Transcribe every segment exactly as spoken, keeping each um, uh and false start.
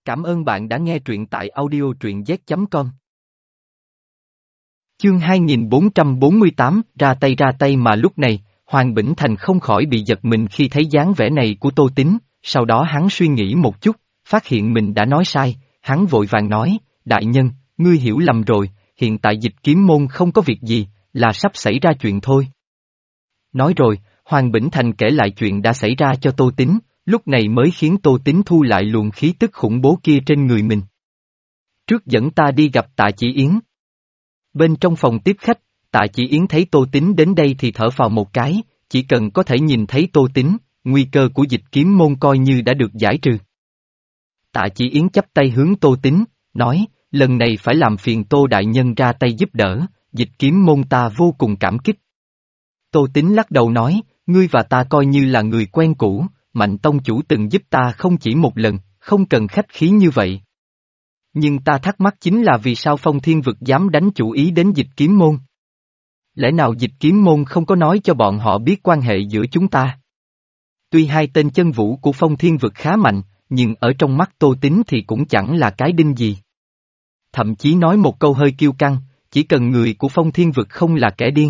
Cảm ơn bạn đã nghe truyện tại audio truyện z chấm com. Chương hai nghìn bốn trăm bốn mươi tám, ra tay ra tay mà lúc này, Hoàng Bỉnh Thành không khỏi bị giật mình khi thấy dáng vẻ này của Tô Tín, sau đó hắn suy nghĩ một chút, phát hiện mình đã nói sai, hắn vội vàng nói, đại nhân, ngươi hiểu lầm rồi, hiện tại Dịch Kiếm Môn không có việc gì, là sắp xảy ra chuyện thôi. Nói rồi, Hoàng Bỉnh Thành kể lại chuyện đã xảy ra cho Tô Tín, lúc này mới khiến Tô Tín thu lại luồng khí tức khủng bố kia trên người mình. Trước dẫn ta đi gặp Tạ Chỉ Yến. Bên trong phòng tiếp khách, Tạ Chỉ Yến thấy Tô Tín đến đây thì thở phào một cái, chỉ cần có thể nhìn thấy Tô Tín, nguy cơ của Dịch Kiếm Môn coi như đã được giải trừ. Tạ Chỉ Yến chắp tay hướng Tô Tín, nói, lần này phải làm phiền Tô Đại Nhân ra tay giúp đỡ, Dịch Kiếm Môn ta vô cùng cảm kích. Tô Tín lắc đầu nói, ngươi và ta coi như là người quen cũ, Mạnh Tông Chủ từng giúp ta không chỉ một lần, không cần khách khí như vậy. Nhưng ta thắc mắc chính là vì sao Phong Thiên Vực dám đánh chủ ý đến Dịch Kiếm Môn? Lẽ nào Dịch Kiếm Môn không có nói cho bọn họ biết quan hệ giữa chúng ta? Tuy hai tên chân vũ của Phong Thiên Vực khá mạnh, nhưng ở trong mắt Tô Tín thì cũng chẳng là cái đinh gì. Thậm chí nói một câu hơi kiêu căng, chỉ cần người của Phong Thiên Vực không là kẻ điên.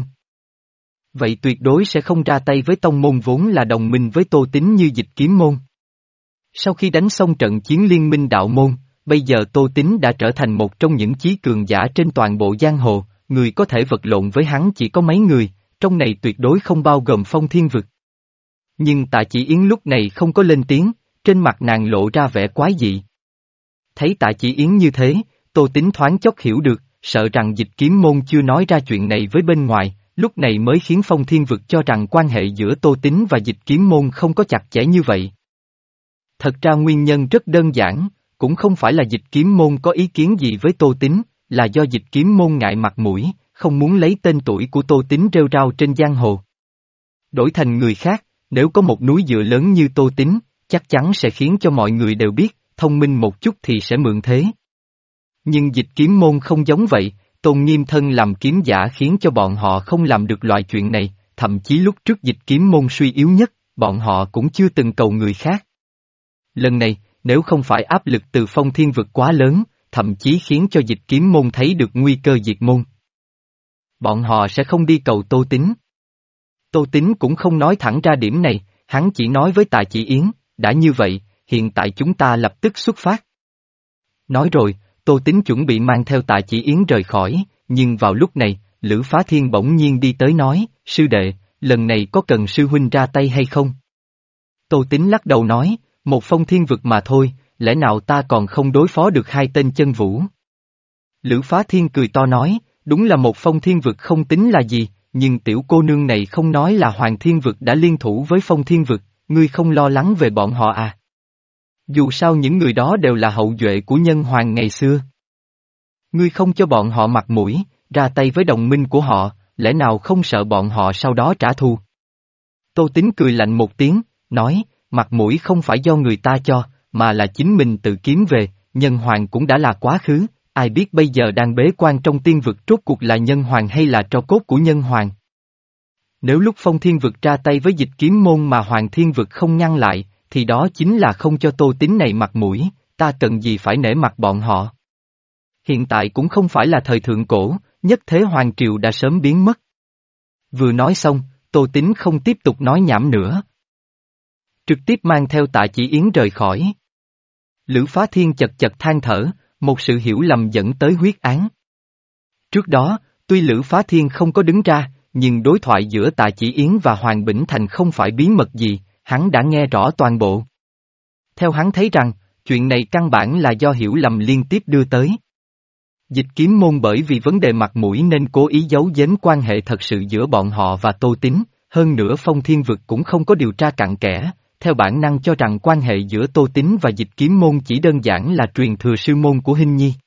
Vậy tuyệt đối sẽ không ra tay với tông môn vốn là đồng minh với Tô Tín như Dịch Kiếm Môn. Sau khi đánh xong trận chiến liên minh đạo môn, bây giờ Tô Tín đã trở thành một trong những chí cường giả trên toàn bộ giang hồ, người có thể vật lộn với hắn chỉ có mấy người, trong này tuyệt đối không bao gồm Phong Thiên Vực. Nhưng Tạ Chỉ Yến lúc này không có lên tiếng, trên mặt nàng lộ ra vẻ quái dị. Thấy Tạ Chỉ Yến như thế, Tô Tín thoáng chốc hiểu được, sợ rằng Dịch Kiếm Môn chưa nói ra chuyện này với bên ngoài. Lúc này mới khiến Phong Thiên Vực cho rằng quan hệ giữa Tô Tín và Dịch Kiếm Môn không có chặt chẽ như vậy. Thật ra nguyên nhân rất đơn giản, cũng không phải là Dịch Kiếm Môn có ý kiến gì với Tô Tín, là do Dịch Kiếm Môn ngại mặt mũi, không muốn lấy tên tuổi của Tô Tín rêu rao trên giang hồ. Đổi thành người khác, nếu có một núi dựa lớn như Tô Tín, chắc chắn sẽ khiến cho mọi người đều biết, thông minh một chút thì sẽ mượn thế. Nhưng Dịch Kiếm Môn không giống vậy. Tôn Nghiêm thân làm kiếm giả khiến cho bọn họ không làm được loại chuyện này, thậm chí lúc trước Dịch Kiếm Môn suy yếu nhất, bọn họ cũng chưa từng cầu người khác. Lần này, nếu không phải áp lực từ Phong Thiên Vực quá lớn, thậm chí khiến cho Dịch Kiếm Môn thấy được nguy cơ diệt môn, bọn họ sẽ không đi cầu Tô Tín. Tô Tín cũng không nói thẳng ra điểm này, hắn chỉ nói với Tạ Chỉ Yến, đã như vậy, hiện tại chúng ta lập tức xuất phát. Nói rồi, Tô Tín chuẩn bị mang theo Tạ Chỉ Yến rời khỏi, nhưng vào lúc này, Lữ Phá Thiên bỗng nhiên đi tới nói, sư đệ, lần này có cần sư huynh ra tay hay không? Tô Tín lắc đầu nói, một Phong Thiên Vực mà thôi, lẽ nào ta còn không đối phó được hai tên chân vũ? Lữ Phá Thiên cười to nói, đúng là một Phong Thiên Vực không tính là gì, nhưng tiểu cô nương này không nói là Hoàng Thiên Vực đã liên thủ với Phong Thiên Vực, ngươi không lo lắng về bọn họ à? Dù sao những người đó đều là hậu duệ của Nhân Hoàng ngày xưa. Ngươi không cho bọn họ mặt mũi, ra tay với đồng minh của họ, lẽ nào không sợ bọn họ sau đó trả thù? Tô Tín cười lạnh một tiếng, nói, mặt mũi không phải do người ta cho, mà là chính mình tự kiếm về, Nhân Hoàng cũng đã là quá khứ, ai biết bây giờ đang bế quan trong tiên vực rốt cuộc là Nhân Hoàng hay là tro cốt của Nhân Hoàng. Nếu lúc Phong Thiên Vực ra tay với Dịch Kiếm Môn mà Hoàng Thiên Vực không ngăn lại, thì đó chính là không cho Tô Tín này mặt mũi, ta cần gì phải nể mặt bọn họ. Hiện tại cũng không phải là thời thượng cổ, nhất thế hoàng triều đã sớm biến mất. Vừa nói xong, Tô Tín không tiếp tục nói nhảm nữa. Trực tiếp mang theo Tạ Chỉ Yến rời khỏi. Lữ Phá Thiên chật chật than thở, một sự hiểu lầm dẫn tới huyết án. Trước đó, tuy Lữ Phá Thiên không có đứng ra, nhưng đối thoại giữa Tạ Chỉ Yến và Hoàng Bỉnh Thành không phải bí mật gì, hắn đã nghe rõ toàn bộ. Theo hắn thấy rằng, chuyện này căn bản là do hiểu lầm liên tiếp đưa tới. Dịch Kiếm Môn bởi vì vấn đề mặt mũi nên cố ý giấu giếm quan hệ thật sự giữa bọn họ và Tô Tín, hơn nữa Phong Thiên Vực cũng không có điều tra cặn kẽ, theo bản năng cho rằng quan hệ giữa Tô Tín và Dịch Kiếm Môn chỉ đơn giản là truyền thừa sư môn của Hinh Nhi.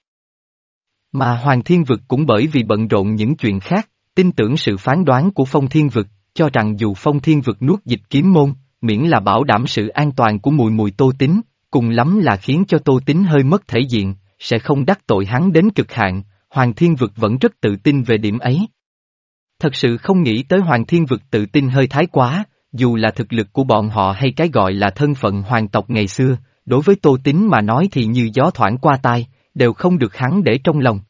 Mà Hoàng Thiên Vực cũng bởi vì bận rộn những chuyện khác, tin tưởng sự phán đoán của Phong Thiên Vực, cho rằng dù Phong Thiên Vực nuốt Dịch Kiếm Môn, miễn là bảo đảm sự an toàn của mùi mùi Tô Tín, cùng lắm là khiến cho Tô Tín hơi mất thể diện, sẽ không đắc tội hắn đến cực hạn, Hoàng Thiên Vực vẫn rất tự tin về điểm ấy. Thật sự không nghĩ tới Hoàng Thiên Vực tự tin hơi thái quá, dù là thực lực của bọn họ hay cái gọi là thân phận hoàng tộc ngày xưa, đối với Tô Tín mà nói thì như gió thoảng qua tai, đều không được hắn để trong lòng.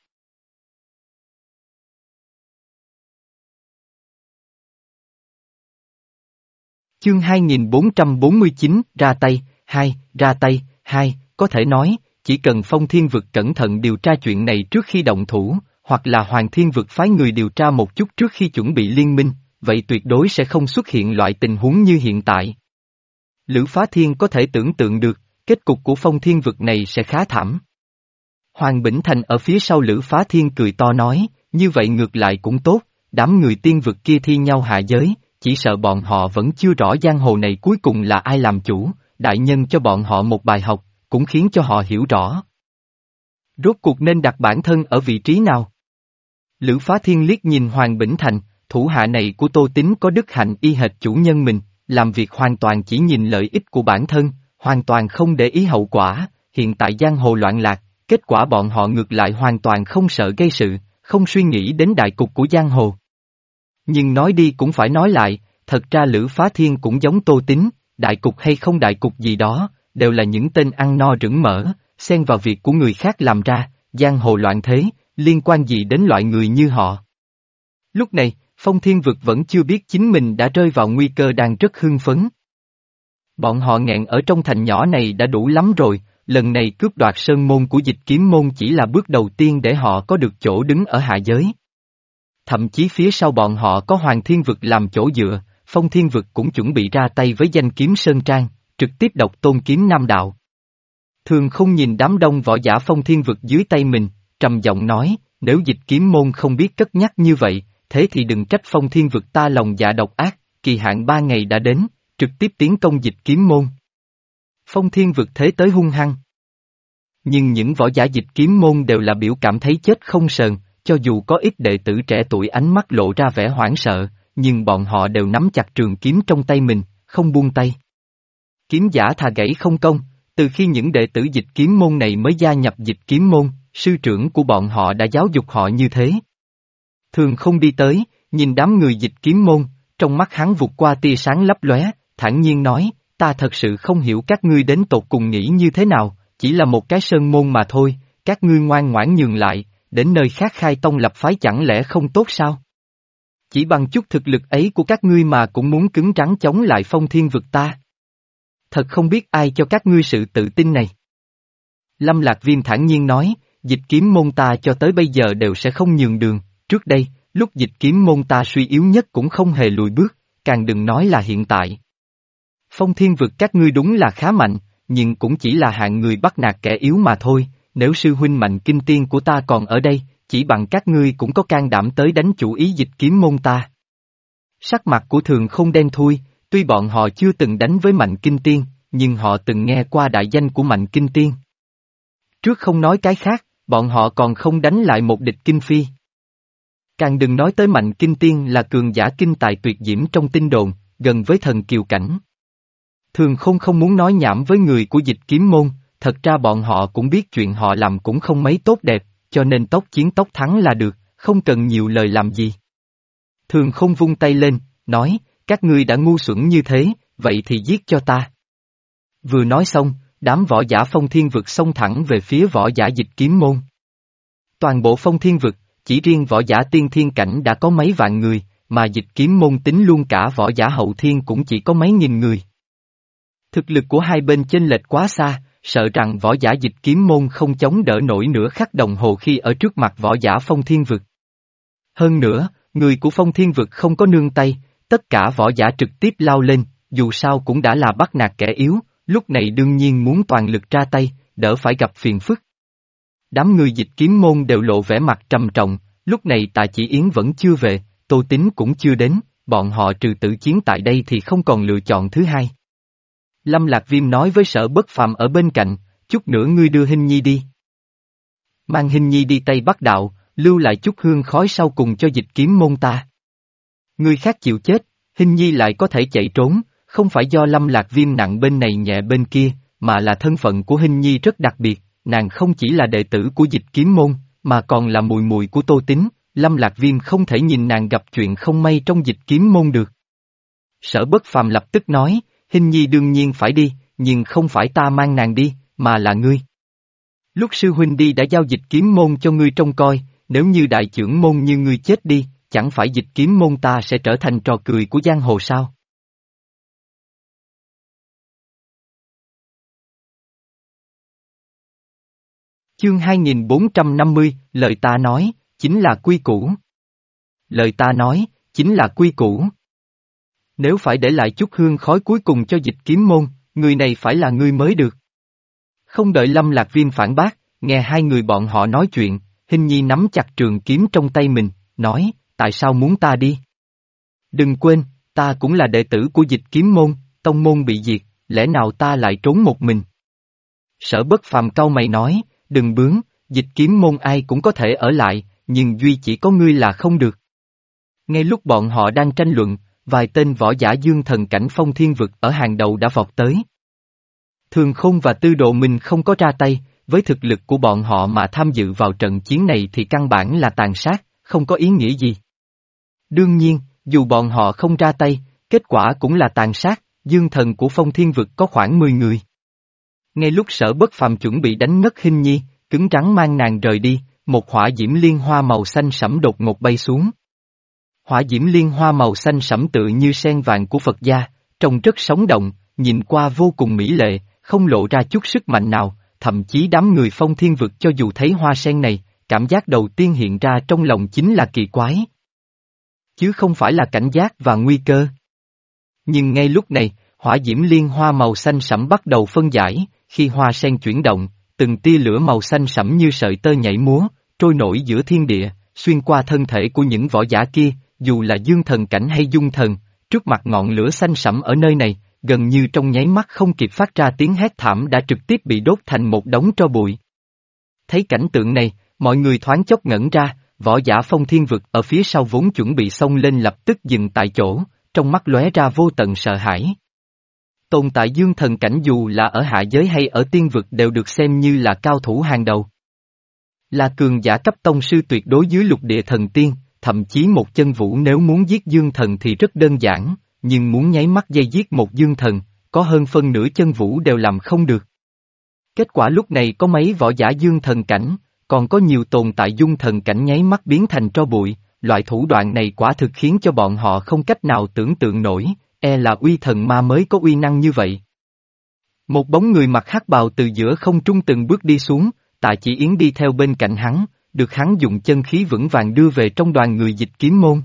Chương hai nghìn bốn trăm bốn mươi chín, ra tay, hai, ra tay, hai, có thể nói, chỉ cần Phong Thiên Vực cẩn thận điều tra chuyện này trước khi động thủ, hoặc là Hoàng Thiên Vực phái người điều tra một chút trước khi chuẩn bị liên minh, vậy tuyệt đối sẽ không xuất hiện loại tình huống như hiện tại. Lữ Phá Thiên có thể tưởng tượng được, kết cục của Phong Thiên Vực này sẽ khá thảm. Hoàng Bỉnh Thành ở phía sau Lữ Phá Thiên cười to nói, như vậy ngược lại cũng tốt, đám người tiên vực kia thi nhau hạ giới, chỉ sợ bọn họ vẫn chưa rõ giang hồ này cuối cùng là ai làm chủ, đại nhân cho bọn họ một bài học, cũng khiến cho họ hiểu rõ. Rốt cuộc nên đặt bản thân ở vị trí nào? Lữ Phá Thiên liếc nhìn Hoàng Bỉnh Thành, thủ hạ này của Tô Tín có đức hạnh y hệt chủ nhân mình, làm việc hoàn toàn chỉ nhìn lợi ích của bản thân, hoàn toàn không để ý hậu quả, hiện tại giang hồ loạn lạc, kết quả bọn họ ngược lại hoàn toàn không sợ gây sự, không suy nghĩ đến đại cục của giang hồ. Nhưng nói đi cũng phải nói lại, thật ra Lữ Phá Thiên cũng giống Tô Tín, đại cục hay không đại cục gì đó, đều là những tên ăn no rửng mỡ, xen vào việc của người khác làm ra, giang hồ loạn thế, liên quan gì đến loại người như họ. Lúc này, Phong Thiên Vực vẫn chưa biết chính mình đã rơi vào nguy cơ đang rất hưng phấn. Bọn họ nghẹn ở trong thành nhỏ này đã đủ lắm rồi, lần này cướp đoạt sơn môn của Dịch Kiếm môn chỉ là bước đầu tiên để họ có được chỗ đứng ở hạ giới. Thậm chí phía sau bọn họ có Hoàng Thiên Vực làm chỗ dựa, Phong Thiên Vực cũng chuẩn bị ra tay với danh kiếm Sơn Trang, trực tiếp độc tôn kiếm Nam Đạo. Thường không nhìn đám đông võ giả Phong Thiên Vực dưới tay mình, trầm giọng nói, nếu Dịch Kiếm môn không biết cất nhắc như vậy, thế thì đừng trách Phong Thiên Vực ta lòng dạ độc ác, kỳ hạn ba ngày đã đến, trực tiếp tiến công Dịch Kiếm môn. Phong Thiên Vực thế tới hung hăng. Nhưng những võ giả Dịch Kiếm môn đều là biểu cảm thấy chết không sờn, cho dù có ít đệ tử trẻ tuổi ánh mắt lộ ra vẻ hoảng sợ, nhưng bọn họ đều nắm chặt trường kiếm trong tay mình, không buông tay. Kiếm giả thà gãy không công, từ khi những đệ tử Dịch Kiếm môn này mới gia nhập Dịch Kiếm môn, sư trưởng của bọn họ đã giáo dục họ như thế. Thường không đi tới, nhìn đám người Dịch Kiếm môn, trong mắt hắn vụt qua tia sáng lấp lóe, thản nhiên nói, ta thật sự không hiểu các ngươi đến tột cùng nghĩ như thế nào, chỉ là một cái sơn môn mà thôi, các ngươi ngoan ngoãn nhường lại, đến nơi khác khai tông lập phái chẳng lẽ không tốt sao? Chỉ bằng chút thực lực ấy của các ngươi mà cũng muốn cứng rắn chống lại Phong Thiên Vực ta. Thật không biết ai cho các ngươi sự tự tin này. Lâm Lạc Viêm thản nhiên nói, Dịch Kiếm môn ta cho tới bây giờ đều sẽ không nhường đường, trước đây, lúc Dịch Kiếm môn ta suy yếu nhất cũng không hề lùi bước, càng đừng nói là hiện tại. Phong Thiên Vực các ngươi đúng là khá mạnh, nhưng cũng chỉ là hạng người bắt nạt kẻ yếu mà thôi, nếu sư huynh Mạnh Kinh Tiên của ta còn ở đây, chỉ bằng các ngươi cũng có can đảm tới đánh chủ ý Dịch Kiếm môn ta. Sắc mặt của Thường không đen thui, tuy bọn họ chưa từng đánh với Mạnh Kinh Tiên, nhưng họ từng nghe qua đại danh của Mạnh Kinh Tiên. Trước không nói cái khác, bọn họ còn không đánh lại một địch Kinh Phi. Càng đừng nói tới Mạnh Kinh Tiên là cường giả kinh tài tuyệt diễm trong tinh đồn, gần với thần kiều cảnh. Thường không không muốn nói nhảm với người của Dịch Kiếm môn, thật ra bọn họ cũng biết chuyện họ làm cũng không mấy tốt đẹp, cho nên tốc chiến tốc thắng là được, không cần nhiều lời làm gì. Thường không vung tay lên, nói, các ngươi đã ngu xuẩn như thế, vậy thì giết cho ta. Vừa nói xong, đám võ giả Phong Thiên Vực xông thẳng về phía võ giả Dịch Kiếm môn. Toàn bộ Phong Thiên Vực, chỉ riêng võ giả tiên thiên cảnh đã có mấy vạn người, mà Dịch Kiếm môn tính luôn cả võ giả hậu thiên cũng chỉ có mấy nghìn người. Thực lực của hai bên chênh lệch quá xa, sợ rằng võ giả Dịch Kiếm môn không chống đỡ nổi nửa khắc đồng hồ khi ở trước mặt võ giả Phong Thiên Vực. Hơn nữa, người của Phong Thiên Vực không có nương tay, tất cả võ giả trực tiếp lao lên, dù sao cũng đã là bắt nạt kẻ yếu, lúc này đương nhiên muốn toàn lực ra tay, đỡ phải gặp phiền phức. Đám người Dịch Kiếm môn đều lộ vẻ mặt trầm trọng, lúc này Tạ Chỉ Yến vẫn chưa về, Tô Tín cũng chưa đến, bọn họ trừ tử chiến tại đây thì không còn lựa chọn thứ hai. Lâm Lạc Viêm nói với Sở Bất Phàm ở bên cạnh, chút nữa ngươi đưa Hinh Nhi đi. Mang Hinh Nhi đi Tây Bắc Đạo, lưu lại chút hương khói sau cùng cho Dịch Kiếm môn ta. Người khác chịu chết, Hinh Nhi lại có thể chạy trốn, không phải do Lâm Lạc Viêm nặng bên này nhẹ bên kia, mà là thân phận của Hinh Nhi rất đặc biệt, nàng không chỉ là đệ tử của Dịch Kiếm môn, mà còn là mùi mùi của Tô Tín, Lâm Lạc Viêm không thể nhìn nàng gặp chuyện không may trong Dịch Kiếm môn được. Sở Bất Phàm lập tức nói, Hinh Nhi đương nhiên phải đi, nhưng không phải ta mang nàng đi, mà là ngươi. Lúc sư huynh đi đã giao dịch kiếm môn cho ngươi trông coi, nếu như đại trưởng môn như ngươi chết đi, chẳng phải dịch kiếm môn ta sẽ trở thành trò cười của giang hồ sao? Chương hai nghìn bốn trăm năm mươi, lời ta nói, chính là quy củ. Lời ta nói, chính là quy củ. Nếu phải để lại chút hương khói cuối cùng cho dịch kiếm môn, người này phải là ngươi mới được. Không đợi Lâm Lạc Viêm phản bác, nghe hai người bọn họ nói chuyện, Hình Nhi nắm chặt trường kiếm trong tay mình, nói, tại sao muốn ta đi? Đừng quên, ta cũng là đệ tử của dịch kiếm môn, tông môn bị diệt, lẽ nào ta lại trốn một mình? Sở Bất Phàm cau mày nói, đừng bướng, dịch kiếm môn ai cũng có thể ở lại, nhưng duy chỉ có ngươi là không được. Ngay lúc bọn họ đang tranh luận, vài tên võ giả dương thần cảnh phong thiên vực ở hàng đầu đã vọt tới. Thường Khôn và Tư Độ Minh không có ra tay, với thực lực của bọn họ mà tham dự vào trận chiến này thì căn bản là tàn sát, không có ý nghĩa gì. Đương nhiên, dù bọn họ không ra tay, kết quả cũng là tàn sát, dương thần của phong thiên vực có khoảng mười người. Ngay lúc Sở Bất Phàm chuẩn bị đánh ngất Hình Nhi, cứng rắn mang nàng rời đi, một hỏa diễm liên hoa màu xanh sẫm đột ngột bay xuống. Hỏa diễm liên hoa màu xanh sẫm tự như sen vàng của Phật gia, trông rất sống động, nhìn qua vô cùng mỹ lệ, không lộ ra chút sức mạnh nào, thậm chí đám người phong thiên vực cho dù thấy hoa sen này, cảm giác đầu tiên hiện ra trong lòng chính là kỳ quái. Chứ không phải là cảnh giác và nguy cơ. Nhưng ngay lúc này, hỏa diễm liên hoa màu xanh sẫm bắt đầu phân giải, khi hoa sen chuyển động, từng tia lửa màu xanh sẫm như sợi tơ nhảy múa, trôi nổi giữa thiên địa, xuyên qua thân thể của những võ giả kia, dù là dương thần cảnh hay dung thần, trước mặt ngọn lửa xanh sẫm ở nơi này, gần như trong nháy mắt không kịp phát ra tiếng hét thảm đã trực tiếp bị đốt thành một đống tro bụi. Thấy cảnh tượng này, mọi người thoáng chốc ngẩn ra, võ giả phong thiên vực ở phía sau vốn chuẩn bị xông lên lập tức dừng tại chỗ, trong mắt lóe ra vô tận sợ hãi. Tồn tại dương thần cảnh dù là ở hạ giới hay ở tiên vực đều được xem như là cao thủ hàng đầu. Là cường giả cấp tông sư tuyệt đối dưới lục địa thần tiên, thậm chí một chân vũ nếu muốn giết dương thần thì rất đơn giản, nhưng muốn nháy mắt dây giết một dương thần, có hơn phân nửa chân vũ đều làm không được. Kết quả lúc này có mấy võ giả dương thần cảnh, còn có nhiều tồn tại dung thần cảnh nháy mắt biến thành tro bụi, loại thủ đoạn này quả thực khiến cho bọn họ không cách nào tưởng tượng nổi, e là uy thần ma mới có uy năng như vậy. Một bóng người mặc hắc bào từ giữa không trung từng bước đi xuống, Tạ Chỉ Yến đi theo bên cạnh hắn, được hắn dùng chân khí vững vàng đưa về trong đoàn người dịch kiếm môn.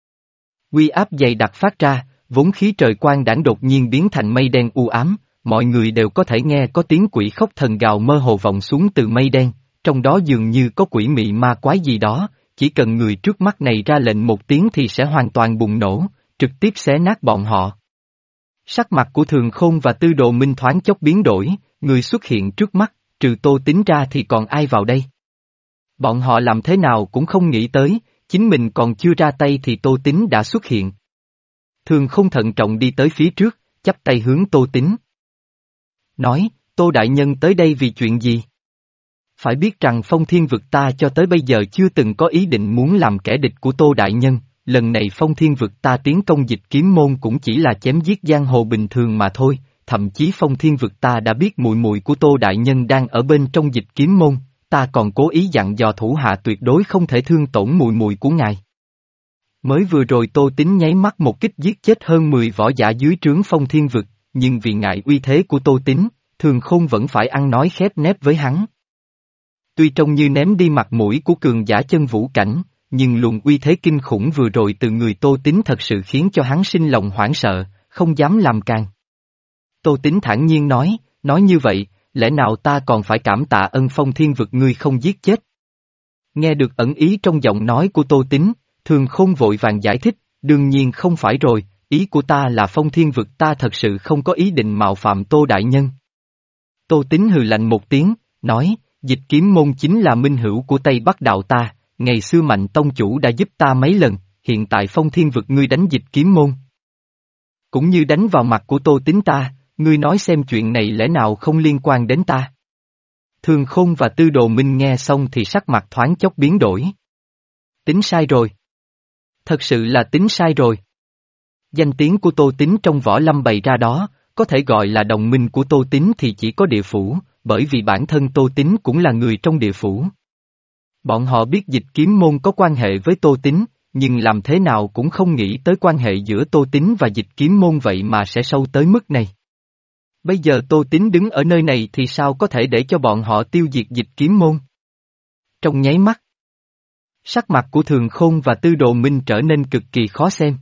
Uy áp dày đặc phát ra, vốn khí trời quang đãng đột nhiên biến thành mây đen u ám, mọi người đều có thể nghe có tiếng quỷ khóc thần gào mơ hồ vọng xuống từ mây đen, trong đó dường như có quỷ mị ma quái gì đó, chỉ cần người trước mắt này ra lệnh một tiếng thì sẽ hoàn toàn bùng nổ, trực tiếp xé nát bọn họ. Sắc mặt của Thường Khôn và Tư Độ Minh thoáng chốc biến đổi, người xuất hiện trước mắt, trừ Tô Tín ra thì còn ai vào đây? Bọn họ làm thế nào cũng không nghĩ tới, chính mình còn chưa ra tay thì Tô Tín đã xuất hiện. Thường Khôn thận trọng đi tới phía trước, chắp tay hướng Tô Tín. Nói, Tô Đại Nhân tới đây vì chuyện gì? Phải biết rằng phong thiên vực ta cho tới bây giờ chưa từng có ý định muốn làm kẻ địch của Tô Đại Nhân, lần này phong thiên vực ta tiến công dịch kiếm môn cũng chỉ là chém giết giang hồ bình thường mà thôi, thậm chí phong thiên vực ta đã biết mùi mùi của Tô Đại Nhân đang ở bên trong dịch kiếm môn, ta còn cố ý dặn dò thủ hạ tuyệt đối không thể thương tổn mùi mùi của ngài. Mới vừa rồi Tô Tín nháy mắt một kích giết chết hơn mười võ giả dưới trướng phong thiên vực, nhưng vì ngại uy thế của Tô Tín, Thường Khôn vẫn phải ăn nói khép nép với hắn. Tuy trông như ném đi mặt mũi của cường giả chân vũ cảnh, nhưng luồng uy thế kinh khủng vừa rồi từ người Tô Tín thật sự khiến cho hắn sinh lòng hoảng sợ, không dám làm càng. Tô Tín thản nhiên nói, nói như vậy, lẽ nào ta còn phải cảm tạ ân phong thiên vực ngươi không giết chết? Nghe được ẩn ý trong giọng nói của Tô Tín, Thường Khôn vội vàng giải thích, đương nhiên không phải rồi, ý của ta là phong thiên vực ta thật sự không có ý định mạo phạm Tô Đại Nhân. Tô Tín hừ lạnh một tiếng, nói, dịch kiếm môn chính là minh hữu của Tây Bắc đạo ta, ngày xưa Mạnh Tông Chủ đã giúp ta mấy lần, hiện tại phong thiên vực ngươi đánh dịch kiếm môn. Cũng như đánh vào mặt của Tô Tín ta, ngươi nói xem chuyện này lẽ nào không liên quan đến ta. Thường Khôn và Tư Đồ Minh nghe xong thì sắc mặt thoáng chốc biến đổi. Tính sai rồi. Thật sự là tính sai rồi. Danh tiếng của Tô Tín trong võ lâm bày ra đó, có thể gọi là đồng minh của Tô Tín thì chỉ có địa phủ, bởi vì bản thân Tô Tín cũng là người trong địa phủ. Bọn họ biết Dịch Kiếm Môn có quan hệ với Tô Tín, nhưng làm thế nào cũng không nghĩ tới quan hệ giữa Tô Tín và Dịch Kiếm Môn vậy mà sẽ sâu tới mức này. Bây giờ Tô Tín đứng ở nơi này thì sao có thể để cho bọn họ tiêu diệt Dịch Kiếm Môn? Trong nháy mắt, sắc mặt của Thường Khôn và Tư Đồ Minh trở nên cực kỳ khó xem.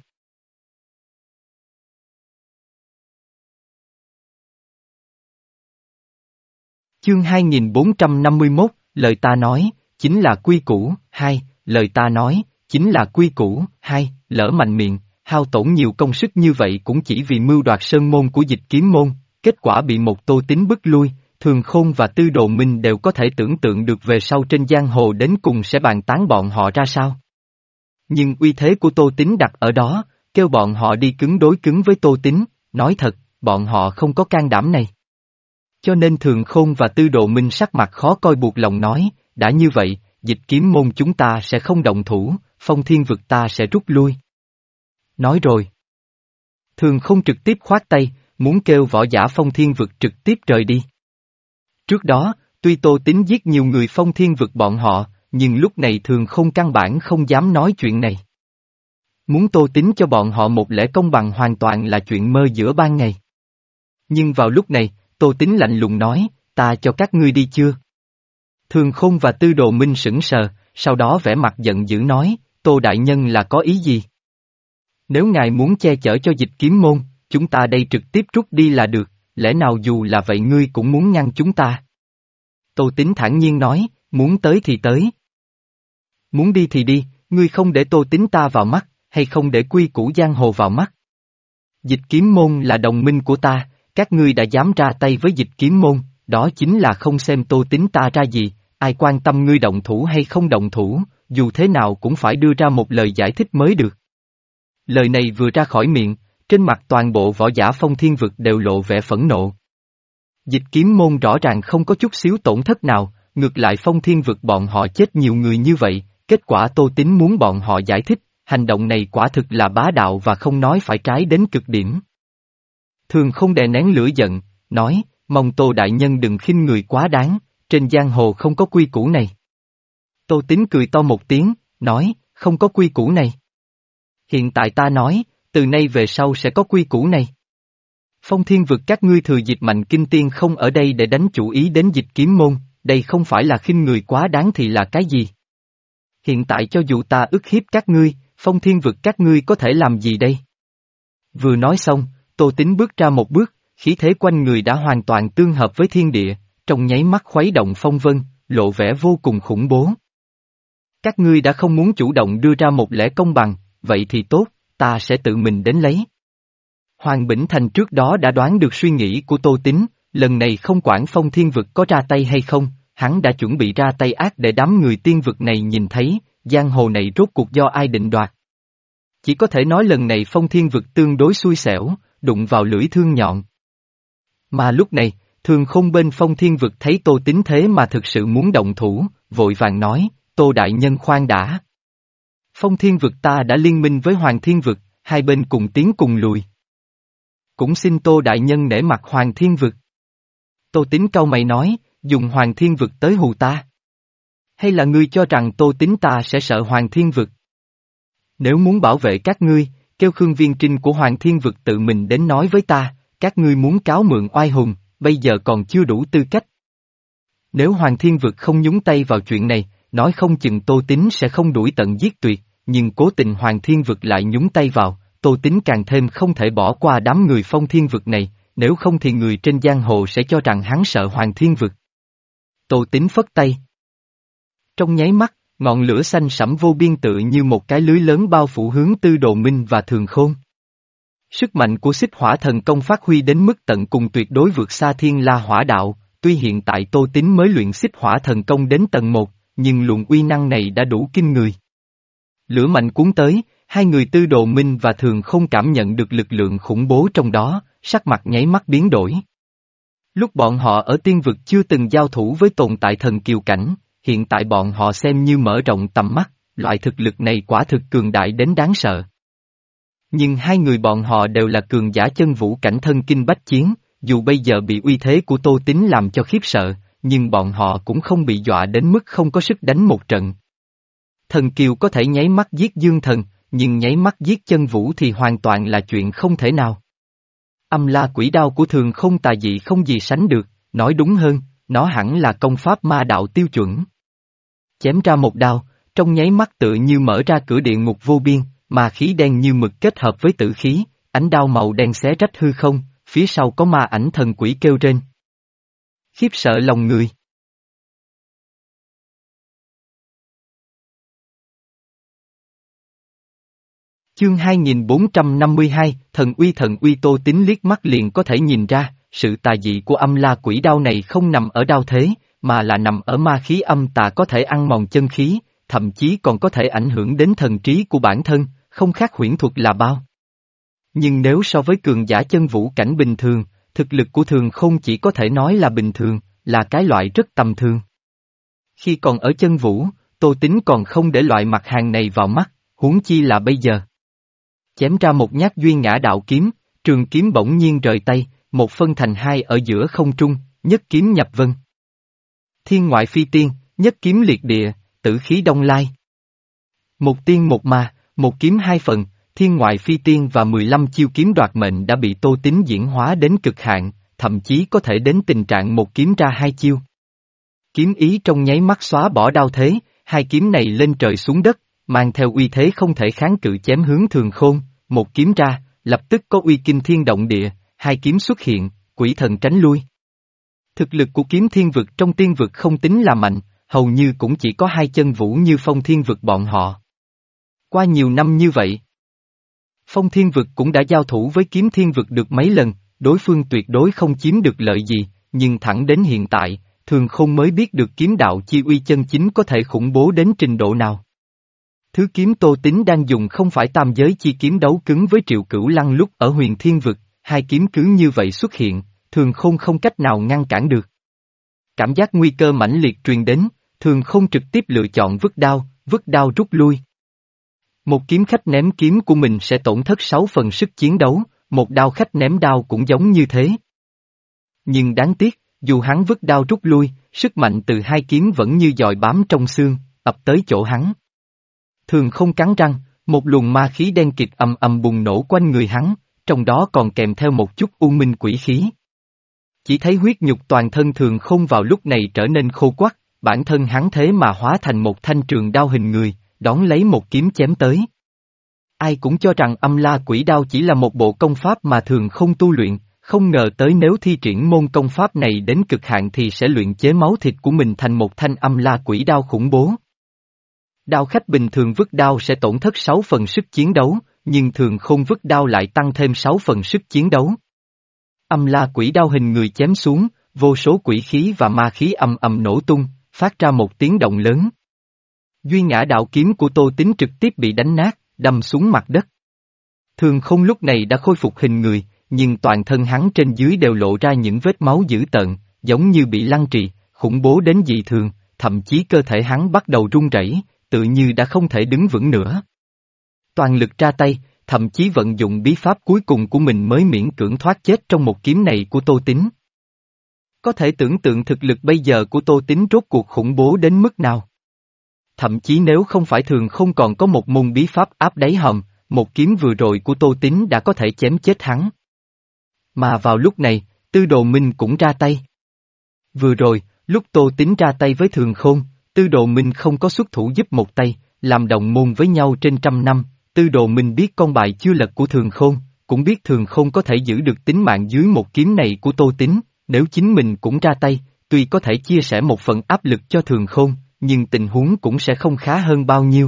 Chương hai nghìn bốn trăm năm mươi mốt, lời ta nói, chính là quy củ, hai, lời ta nói, chính là quy củ, hai, lỡ mạnh miệng, hao tổn nhiều công sức như vậy cũng chỉ vì mưu đoạt sơn môn của Dịch Kiếm Môn, kết quả bị một Tô Tín bức lui, Thường Khôn và Tư Đồ Minh đều có thể tưởng tượng được về sau trên giang hồ đến cùng sẽ bàn tán bọn họ ra sao. Nhưng uy thế của Tô Tín đặt ở đó, kêu bọn họ đi cứng đối cứng với Tô Tín, nói thật, bọn họ không có can đảm này. Cho nên Thường Khôn và Tư Đồ Minh sắc mặt khó coi buộc lòng nói, đã như vậy, Dịch Kiếm Môn chúng ta sẽ không động thủ, Phong Thiên Vực ta sẽ rút lui. Nói rồi. Thường Khôn trực tiếp khoát tay, muốn kêu võ giả Phong Thiên Vực trực tiếp rời đi. Trước đó, tuy Tô Tín giết nhiều người Phong Thiên Vực bọn họ, nhưng lúc này Thường Khôn căn bản không dám nói chuyện này. Muốn Tô Tín cho bọn họ một lẽ công bằng hoàn toàn là chuyện mơ giữa ban ngày. Nhưng vào lúc này, Tô Tín lạnh lùng nói, ta cho các ngươi đi chưa? Thường Khôn và Tư Đồ Minh sững sờ, sau đó vẻ mặt giận dữ nói, Tô Đại Nhân là có ý gì? Nếu ngài muốn che chở cho Dịch Kiếm Môn, chúng ta đây trực tiếp rút đi là được, lẽ nào dù là vậy ngươi cũng muốn ngăn chúng ta? Tô Tín thản nhiên nói, muốn tới thì tới. Muốn đi thì đi, ngươi không để Tô Tín ta vào mắt, hay không để quy củ giang hồ vào mắt? Dịch Kiếm Môn là đồng minh của ta, các ngươi đã dám ra tay với Dịch Kiếm Môn, đó chính là không xem Tô Tín ta ra gì, ai quan tâm ngươi động thủ hay không động thủ, dù thế nào cũng phải đưa ra một lời giải thích mới được. Lời này vừa ra khỏi miệng, trên mặt toàn bộ võ giả Phong Thiên Vực đều lộ vẻ phẫn nộ. Dịch Kiếm Môn rõ ràng không có chút xíu tổn thất nào, ngược lại Phong Thiên Vực bọn họ chết nhiều người như vậy, kết quả Tô Tín muốn bọn họ giải thích, hành động này quả thực là bá đạo và không nói phải trái đến cực điểm. Thường không đè nén lửa giận, nói, mong Tô Đại Nhân đừng khinh người quá đáng, trên giang hồ không có quy củ này. Tô Tín cười to một tiếng, nói, không có quy củ này. Hiện tại ta nói, từ nay về sau sẽ có quy củ này. Phong Thiên Vực các ngươi thừa dịp Mạnh Kinh Tiên không ở đây để đánh chủ ý đến Dịch Kiếm Môn, đây không phải là khinh người quá đáng thì là cái gì? Hiện tại cho dù ta ức hiếp các ngươi, Phong Thiên Vực các ngươi có thể làm gì đây? Vừa nói xong, Tô Tín bước ra một bước, khí thế quanh người đã hoàn toàn tương hợp với thiên địa, trong nháy mắt khuấy động phong vân, lộ vẻ vô cùng khủng bố. Các ngươi đã không muốn chủ động đưa ra một lẽ công bằng, vậy thì tốt, ta sẽ tự mình đến lấy. Hoàng Bỉnh Thành trước đó đã đoán được suy nghĩ của Tô Tín, lần này không quản Phong Thiên Vực có ra tay hay không, hắn đã chuẩn bị ra tay ác để đám người tiên vực này nhìn thấy, giang hồ này rốt cuộc do ai định đoạt. Chỉ có thể nói lần này Phong Thiên Vực tương đối xui xẻo, đụng vào lưỡi thương nhọn. Mà lúc này, Thường Khôn bên Phong Thiên Vực thấy Tô Tín thế mà thực sự muốn động thủ, vội vàng nói, Tô Đại Nhân khoan đã. Phong Thiên Vực ta đã liên minh với Hoàng Thiên Vực, hai bên cùng tiến cùng lùi. Cũng xin Tô Đại Nhân nể mặt Hoàng Thiên Vực. Tô Tín cau mày nói, dùng Hoàng Thiên Vực tới hù ta. Hay là ngươi cho rằng Tô Tín ta sẽ sợ Hoàng Thiên Vực? Nếu muốn bảo vệ các ngươi, kêu Khương Viên Trinh của Hoàng Thiên Vực tự mình đến nói với ta, các ngươi muốn cáo mượn oai hùng, bây giờ còn chưa đủ tư cách. Nếu Hoàng Thiên Vực không nhúng tay vào chuyện này, nói không chừng Tô Tín sẽ không đuổi tận giết tuyệt, nhưng cố tình Hoàng Thiên Vực lại nhúng tay vào, Tô Tín càng thêm không thể bỏ qua đám người Phong Thiên Vực này, nếu không thì người trên giang hồ sẽ cho rằng hắn sợ Hoàng Thiên Vực. Tô Tín phất tay. Trong nháy mắt, ngọn lửa xanh sẫm vô biên tự như một cái lưới lớn bao phủ hướng Tư Đồ Minh và Thường Khôn. Sức mạnh của xích hỏa thần công phát huy đến mức tận cùng tuyệt đối vượt xa thiên la hỏa đạo, tuy hiện tại Tô Tín mới luyện xích hỏa thần công đến tầng một, nhưng luồng uy năng này đã đủ kinh người. Lửa mạnh cuốn tới, hai người Tư Đồ Minh và Thường Khôn cảm nhận được lực lượng khủng bố trong đó, sắc mặt nháy mắt biến đổi. Lúc bọn họ ở tiên vực chưa từng giao thủ với tồn tại thần kiều cảnh, hiện tại bọn họ xem như mở rộng tầm mắt, loại thực lực này quả thực cường đại đến đáng sợ. Nhưng hai người bọn họ đều là cường giả chân vũ cảnh thân kinh bách chiến, dù bây giờ bị uy thế của Tô Tín làm cho khiếp sợ, nhưng bọn họ cũng không bị dọa đến mức không có sức đánh một trận. Thần kiều có thể nháy mắt giết dương thần, nhưng nháy mắt giết chân vũ thì hoàn toàn là chuyện không thể nào. Âm la quỷ đao của Thường Không tà dị không gì sánh được, nói đúng hơn, nó hẳn là công pháp ma đạo tiêu chuẩn. Chém ra một đao, trong nháy mắt tựa như mở ra cửa địa ngục vô biên, mà khí đen như mực kết hợp với tử khí, ánh đao màu đen xé rách hư không, phía sau có ma ảnh thần quỷ kêu rên. Khiếp sợ lòng người. Chương hai nghìn bốn trăm năm mươi hai, thần uy thần uy Tô Tín liếc mắt liền có thể nhìn ra, sự tà dị của âm la quỷ đao này không nằm ở đao thế, mà là nằm ở ma khí âm tà có thể ăn mòn chân khí, thậm chí còn có thể ảnh hưởng đến thần trí của bản thân, không khác huyễn thuật là bao. Nhưng nếu so với cường giả chân vũ cảnh bình thường, thực lực của Thường Không chỉ có thể nói là bình thường, là cái loại rất tầm thường. Khi còn ở chân vũ, Tô Tín còn không để loại mặt hàng này vào mắt, huống chi là bây giờ. Chém ra một nhát duyên ngã đạo kiếm, trường kiếm bỗng nhiên rời tay, một phân thành hai ở giữa không trung, nhất kiếm nhập vân. Thiên ngoại phi tiên, nhất kiếm liệt địa, tử khí đông lai. Một tiên một ma, một kiếm hai phần, thiên ngoại phi tiên và mười lăm chiêu kiếm đoạt mệnh đã bị Tô Tín diễn hóa đến cực hạn, thậm chí có thể đến tình trạng một kiếm ra hai chiêu. Kiếm ý trong nháy mắt xóa bỏ đao thế, hai kiếm này lên trời xuống đất, mang theo uy thế không thể kháng cự chém hướng Thường Khôn, một kiếm ra, lập tức có uy kinh thiên động địa, hai kiếm xuất hiện, quỷ thần tránh lui. Thực lực của kiếm thiên vực trong tiên vực không tính là mạnh, hầu như cũng chỉ có hai chân vũ như phong thiên vực bọn họ. Qua nhiều năm như vậy, phong thiên vực cũng đã giao thủ với kiếm thiên vực được mấy lần, đối phương tuyệt đối không chiếm được lợi gì, nhưng thẳng đến hiện tại, Thường Khôn mới biết được kiếm đạo chi uy chân chính có thể khủng bố đến trình độ nào. Thứ kiếm Tô Tín đang dùng không phải tam giới chi kiếm đấu cứng với Triệu Cửu Lăng lúc ở huyền thiên vực, hai kiếm cứ như vậy xuất hiện, Thường Khôn không cách nào ngăn cản được. Cảm giác nguy cơ mãnh liệt truyền đến, Thường Khôn trực tiếp lựa chọn vứt đao, vứt đao rút lui. Một kiếm khách ném kiếm của mình sẽ tổn thất sáu phần sức chiến đấu, một đao khách ném đao cũng giống như thế. Nhưng đáng tiếc, dù hắn vứt đao rút lui, sức mạnh từ hai kiếm vẫn như dòi bám trong xương, ập tới chỗ hắn. Thường Không cắn răng, một luồng ma khí đen kịt ầm ầm bùng nổ quanh người hắn, trong đó còn kèm theo một chút u minh quỷ khí. Chỉ thấy huyết nhục toàn thân Thường Không vào lúc này trở nên khô quắt, bản thân hắn thế mà hóa thành một thanh trường đao hình người, đón lấy một kiếm chém tới. Ai cũng cho rằng âm la quỷ đao chỉ là một bộ công pháp mà Thường Không tu luyện, không ngờ tới nếu thi triển môn công pháp này đến cực hạn thì sẽ luyện chế máu thịt của mình thành một thanh âm la quỷ đao khủng bố. Đao khách bình thường vứt đao sẽ tổn thất sáu phần sức chiến đấu, nhưng Thường Không vứt đao lại tăng thêm sáu phần sức chiến đấu. Âm la quỷ đao hình người chém xuống, vô số quỷ khí và ma khí ầm ầm nổ tung, phát ra một tiếng động lớn. Duy ngã đạo kiếm của Tô Tín trực tiếp bị đánh nát, đâm xuống mặt đất. Thường Không lúc này đã khôi phục hình người, nhưng toàn thân hắn trên dưới đều lộ ra những vết máu dữ tợn, giống như bị lăng trì, khủng bố đến dị thường, thậm chí cơ thể hắn bắt đầu run rẩy, tự như đã không thể đứng vững nữa. Toàn lực ra tay, thậm chí vận dụng bí pháp cuối cùng của mình mới miễn cưỡng thoát chết trong một kiếm này của Tô Tín. Có thể tưởng tượng thực lực bây giờ của Tô Tín rốt cuộc khủng bố đến mức nào. Thậm chí nếu không phải Thường Không còn có một môn bí pháp áp đáy hòm, một kiếm vừa rồi của Tô Tín đã có thể chém chết hắn. Mà vào lúc này, Tư Đồ Minh cũng ra tay. Vừa rồi, lúc Tô Tín ra tay với Thường Khôn, Tư Đồ Minh không có xuất thủ giúp một tay, làm đồng môn với nhau trên trăm năm, Tư Đồ Minh biết con bài chưa lật của Thường Khôn, cũng biết Thường Khôn có thể giữ được tính mạng dưới một kiếm này của Tô Tín, nếu chính mình cũng ra tay, tuy có thể chia sẻ một phần áp lực cho Thường Khôn, nhưng tình huống cũng sẽ không khá hơn bao nhiêu.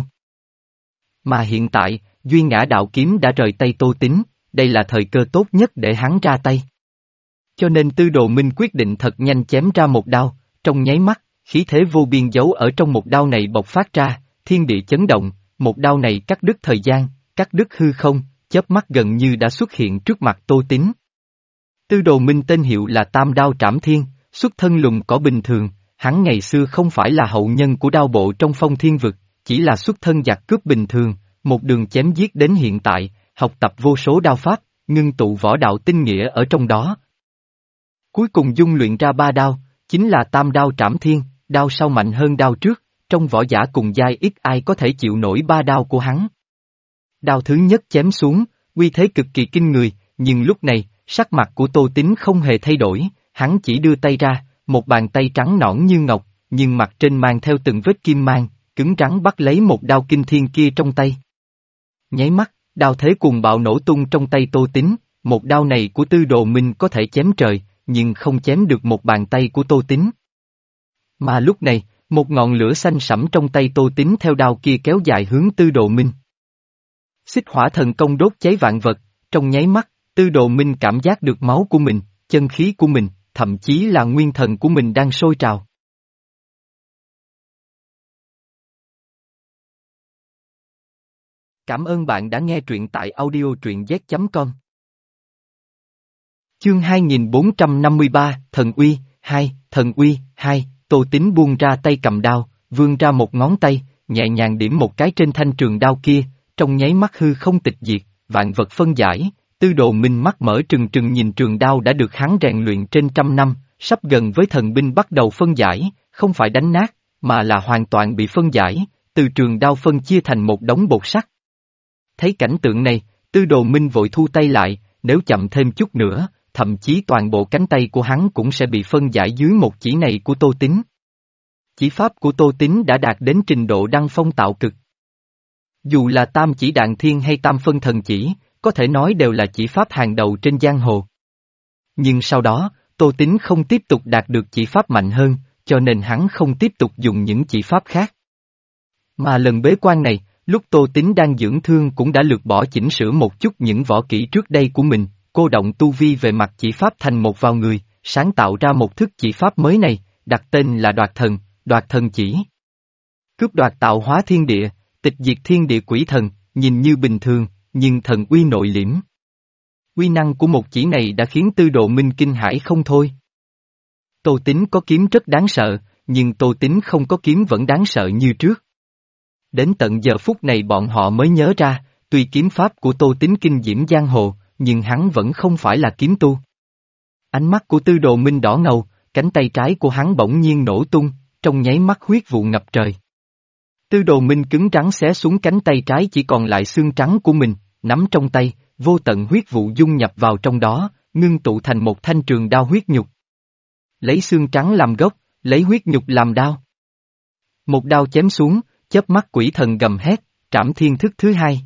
Mà hiện tại, Duy Ngã đạo kiếm đã rời tay Tô Tín, đây là thời cơ tốt nhất để hắn ra tay. Cho nên Tư Đồ Minh quyết định thật nhanh chém ra một đao, trong nháy mắt, khí thế vô biên giấu ở trong một đao này bộc phát ra, thiên địa chấn động, một đao này cắt đứt thời gian, cắt đứt hư không, chớp mắt gần như đã xuất hiện trước mặt Tô Tín. Tư Đồ Minh tên hiệu là Tam Đao Trảm Thiên, xuất thân lùng cỏ bình thường, hắn ngày xưa không phải là hậu nhân của đao bộ trong phong thiên vực, chỉ là xuất thân giặc cướp bình thường, một đường chém giết đến hiện tại, học tập vô số đao pháp, ngưng tụ võ đạo tinh nghĩa ở trong đó. Cuối cùng dung luyện ra ba đao, chính là tam đao trảm thiên, đao sau mạnh hơn đao trước, trong võ giả cùng giai ít ai có thể chịu nổi ba đao của hắn. Đao thứ nhất chém xuống, uy thế cực kỳ kinh người, nhưng lúc này, sắc mặt của Tô Tín không hề thay đổi, hắn chỉ đưa tay ra, một bàn tay trắng nõn như ngọc, nhưng mặt trên mang theo từng vết kim mang, cứng rắn bắt lấy một đao kinh thiên kia trong tay. Nháy mắt, đao thế cuồng bạo nổ tung trong tay Tô Tín, một đao này của Tư Đồ Minh có thể chém trời, nhưng không chém được một bàn tay của Tô Tín. Mà lúc này, một ngọn lửa xanh sẫm trong tay Tô Tín theo đao kia kéo dài hướng Tư Đồ Minh. Xích hỏa thần công đốt cháy vạn vật, trong nháy mắt, Tư Đồ Minh cảm giác được máu của mình, chân khí của mình, thậm chí là nguyên thần của mình đang sôi trào. Cảm ơn bạn đã nghe truyện tại audio truyện z chấm com. Chương hai nghìn bốn trăm năm mươi ba, Thần Uy, hai, Thần Uy, hai, Tô Tín buông ra tay cầm đao, vươn ra một ngón tay, nhẹ nhàng điểm một cái trên thanh trường đao kia, trong nháy mắt hư không tịch diệt, vạn vật phân giải, Tư Đồ Minh mắt mở trừng trừng nhìn trường đao đã được hắn rèn luyện trên trăm năm, sắp gần với thần binh bắt đầu phân giải, không phải đánh nát, mà là hoàn toàn bị phân giải, từ trường đao phân chia thành một đống bột sắt. Thấy cảnh tượng này, Tư Đồ Minh vội thu tay lại, nếu chậm thêm chút nữa, thậm chí toàn bộ cánh tay của hắn cũng sẽ bị phân giải dưới một chỉ này của Tô Tín. Chỉ pháp của Tô Tín đã đạt đến trình độ đăng phong tạo cực. Dù là tam chỉ đạn thiên hay tam phân thần chỉ, có thể nói đều là chỉ pháp hàng đầu trên giang hồ. Nhưng sau đó, Tô Tín không tiếp tục đạt được chỉ pháp mạnh hơn, cho nên hắn không tiếp tục dùng những chỉ pháp khác. Mà lần bế quan này, lúc Tô Tín đang dưỡng thương cũng đã lược bỏ chỉnh sửa một chút những võ kỹ trước đây của mình, cô động tu vi về mặt chỉ pháp thành một vào người, sáng tạo ra một thức chỉ pháp mới này, đặt tên là đoạt thần, đoạt thần chỉ. Cướp đoạt tạo hóa thiên địa, tịch diệt thiên địa quỷ thần, nhìn như bình thường, nhưng thần uy nội liễm. Uy năng của một chỉ này đã khiến Tư Đồ Minh kinh hãi không thôi. Tô Tín có kiếm rất đáng sợ, nhưng Tô Tín không có kiếm vẫn đáng sợ như trước. Đến tận giờ phút này bọn họ mới nhớ ra, tuy kiếm pháp của Tô Tín kinh diễm giang hồ, nhưng hắn vẫn không phải là kiếm tu. Ánh mắt của Tư Đồ Minh đỏ ngầu, cánh tay trái của hắn bỗng nhiên nổ tung, trong nháy mắt huyết vụ ngập trời. Tư Đồ Minh cứng rắn xé xuống cánh tay trái chỉ còn lại xương trắng của mình, nắm trong tay, vô tận huyết vụ dung nhập vào trong đó, ngưng tụ thành một thanh trường đao huyết nhục. Lấy xương trắng làm gốc, lấy huyết nhục làm đao. Một đao chém xuống, chớp mắt quỷ thần gầm hét, trảm thiên thức thứ hai.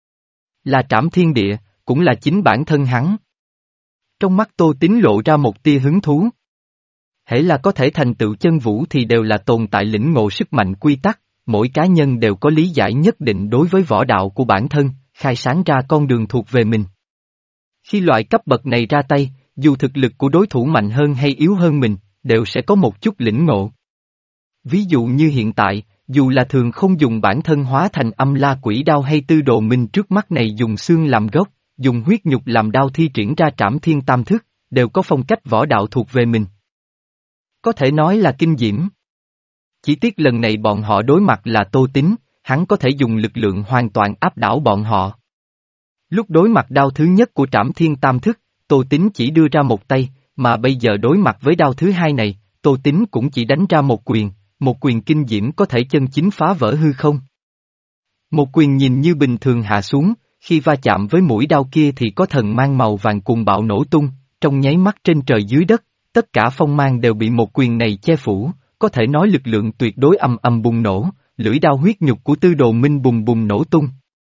Là trảm thiên địa, cũng là chính bản thân hắn. Trong mắt Tô Tín lộ ra một tia hứng thú. Hễ là có thể thành tựu chân vũ thì đều là tồn tại lĩnh ngộ sức mạnh quy tắc, mỗi cá nhân đều có lý giải nhất định đối với võ đạo của bản thân, khai sáng ra con đường thuộc về mình. Khi loại cấp bậc này ra tay, dù thực lực của đối thủ mạnh hơn hay yếu hơn mình, đều sẽ có một chút lĩnh ngộ. Ví dụ như hiện tại, dù là thường không dùng bản thân hóa thành âm la quỷ đao hay Tư Đồ Minh trước mắt này dùng xương làm gốc, dùng huyết nhục làm đao thi triển ra trảm thiên tam thức, đều có phong cách võ đạo thuộc về mình. Có thể nói là kinh diễm. Chỉ tiếc lần này bọn họ đối mặt là Tô Tín, hắn có thể dùng lực lượng hoàn toàn áp đảo bọn họ. Lúc đối mặt đao thứ nhất của trảm thiên tam thức, Tô Tín chỉ đưa ra một tay, mà bây giờ đối mặt với đao thứ hai này, Tô Tín cũng chỉ đánh ra một quyền, một quyền kinh diễm có thể chân chính phá vỡ hư không. Một quyền nhìn như bình thường hạ xuống, khi va chạm với mũi đao kia thì có thần mang màu vàng cuồng bạo nổ tung, trong nháy mắt trên trời dưới đất, tất cả phong mang đều bị một quyền này che phủ, có thể nói lực lượng tuyệt đối âm âm bùng nổ, lưỡi đao huyết nhục của Tư Đồ Minh bùng bùng nổ tung.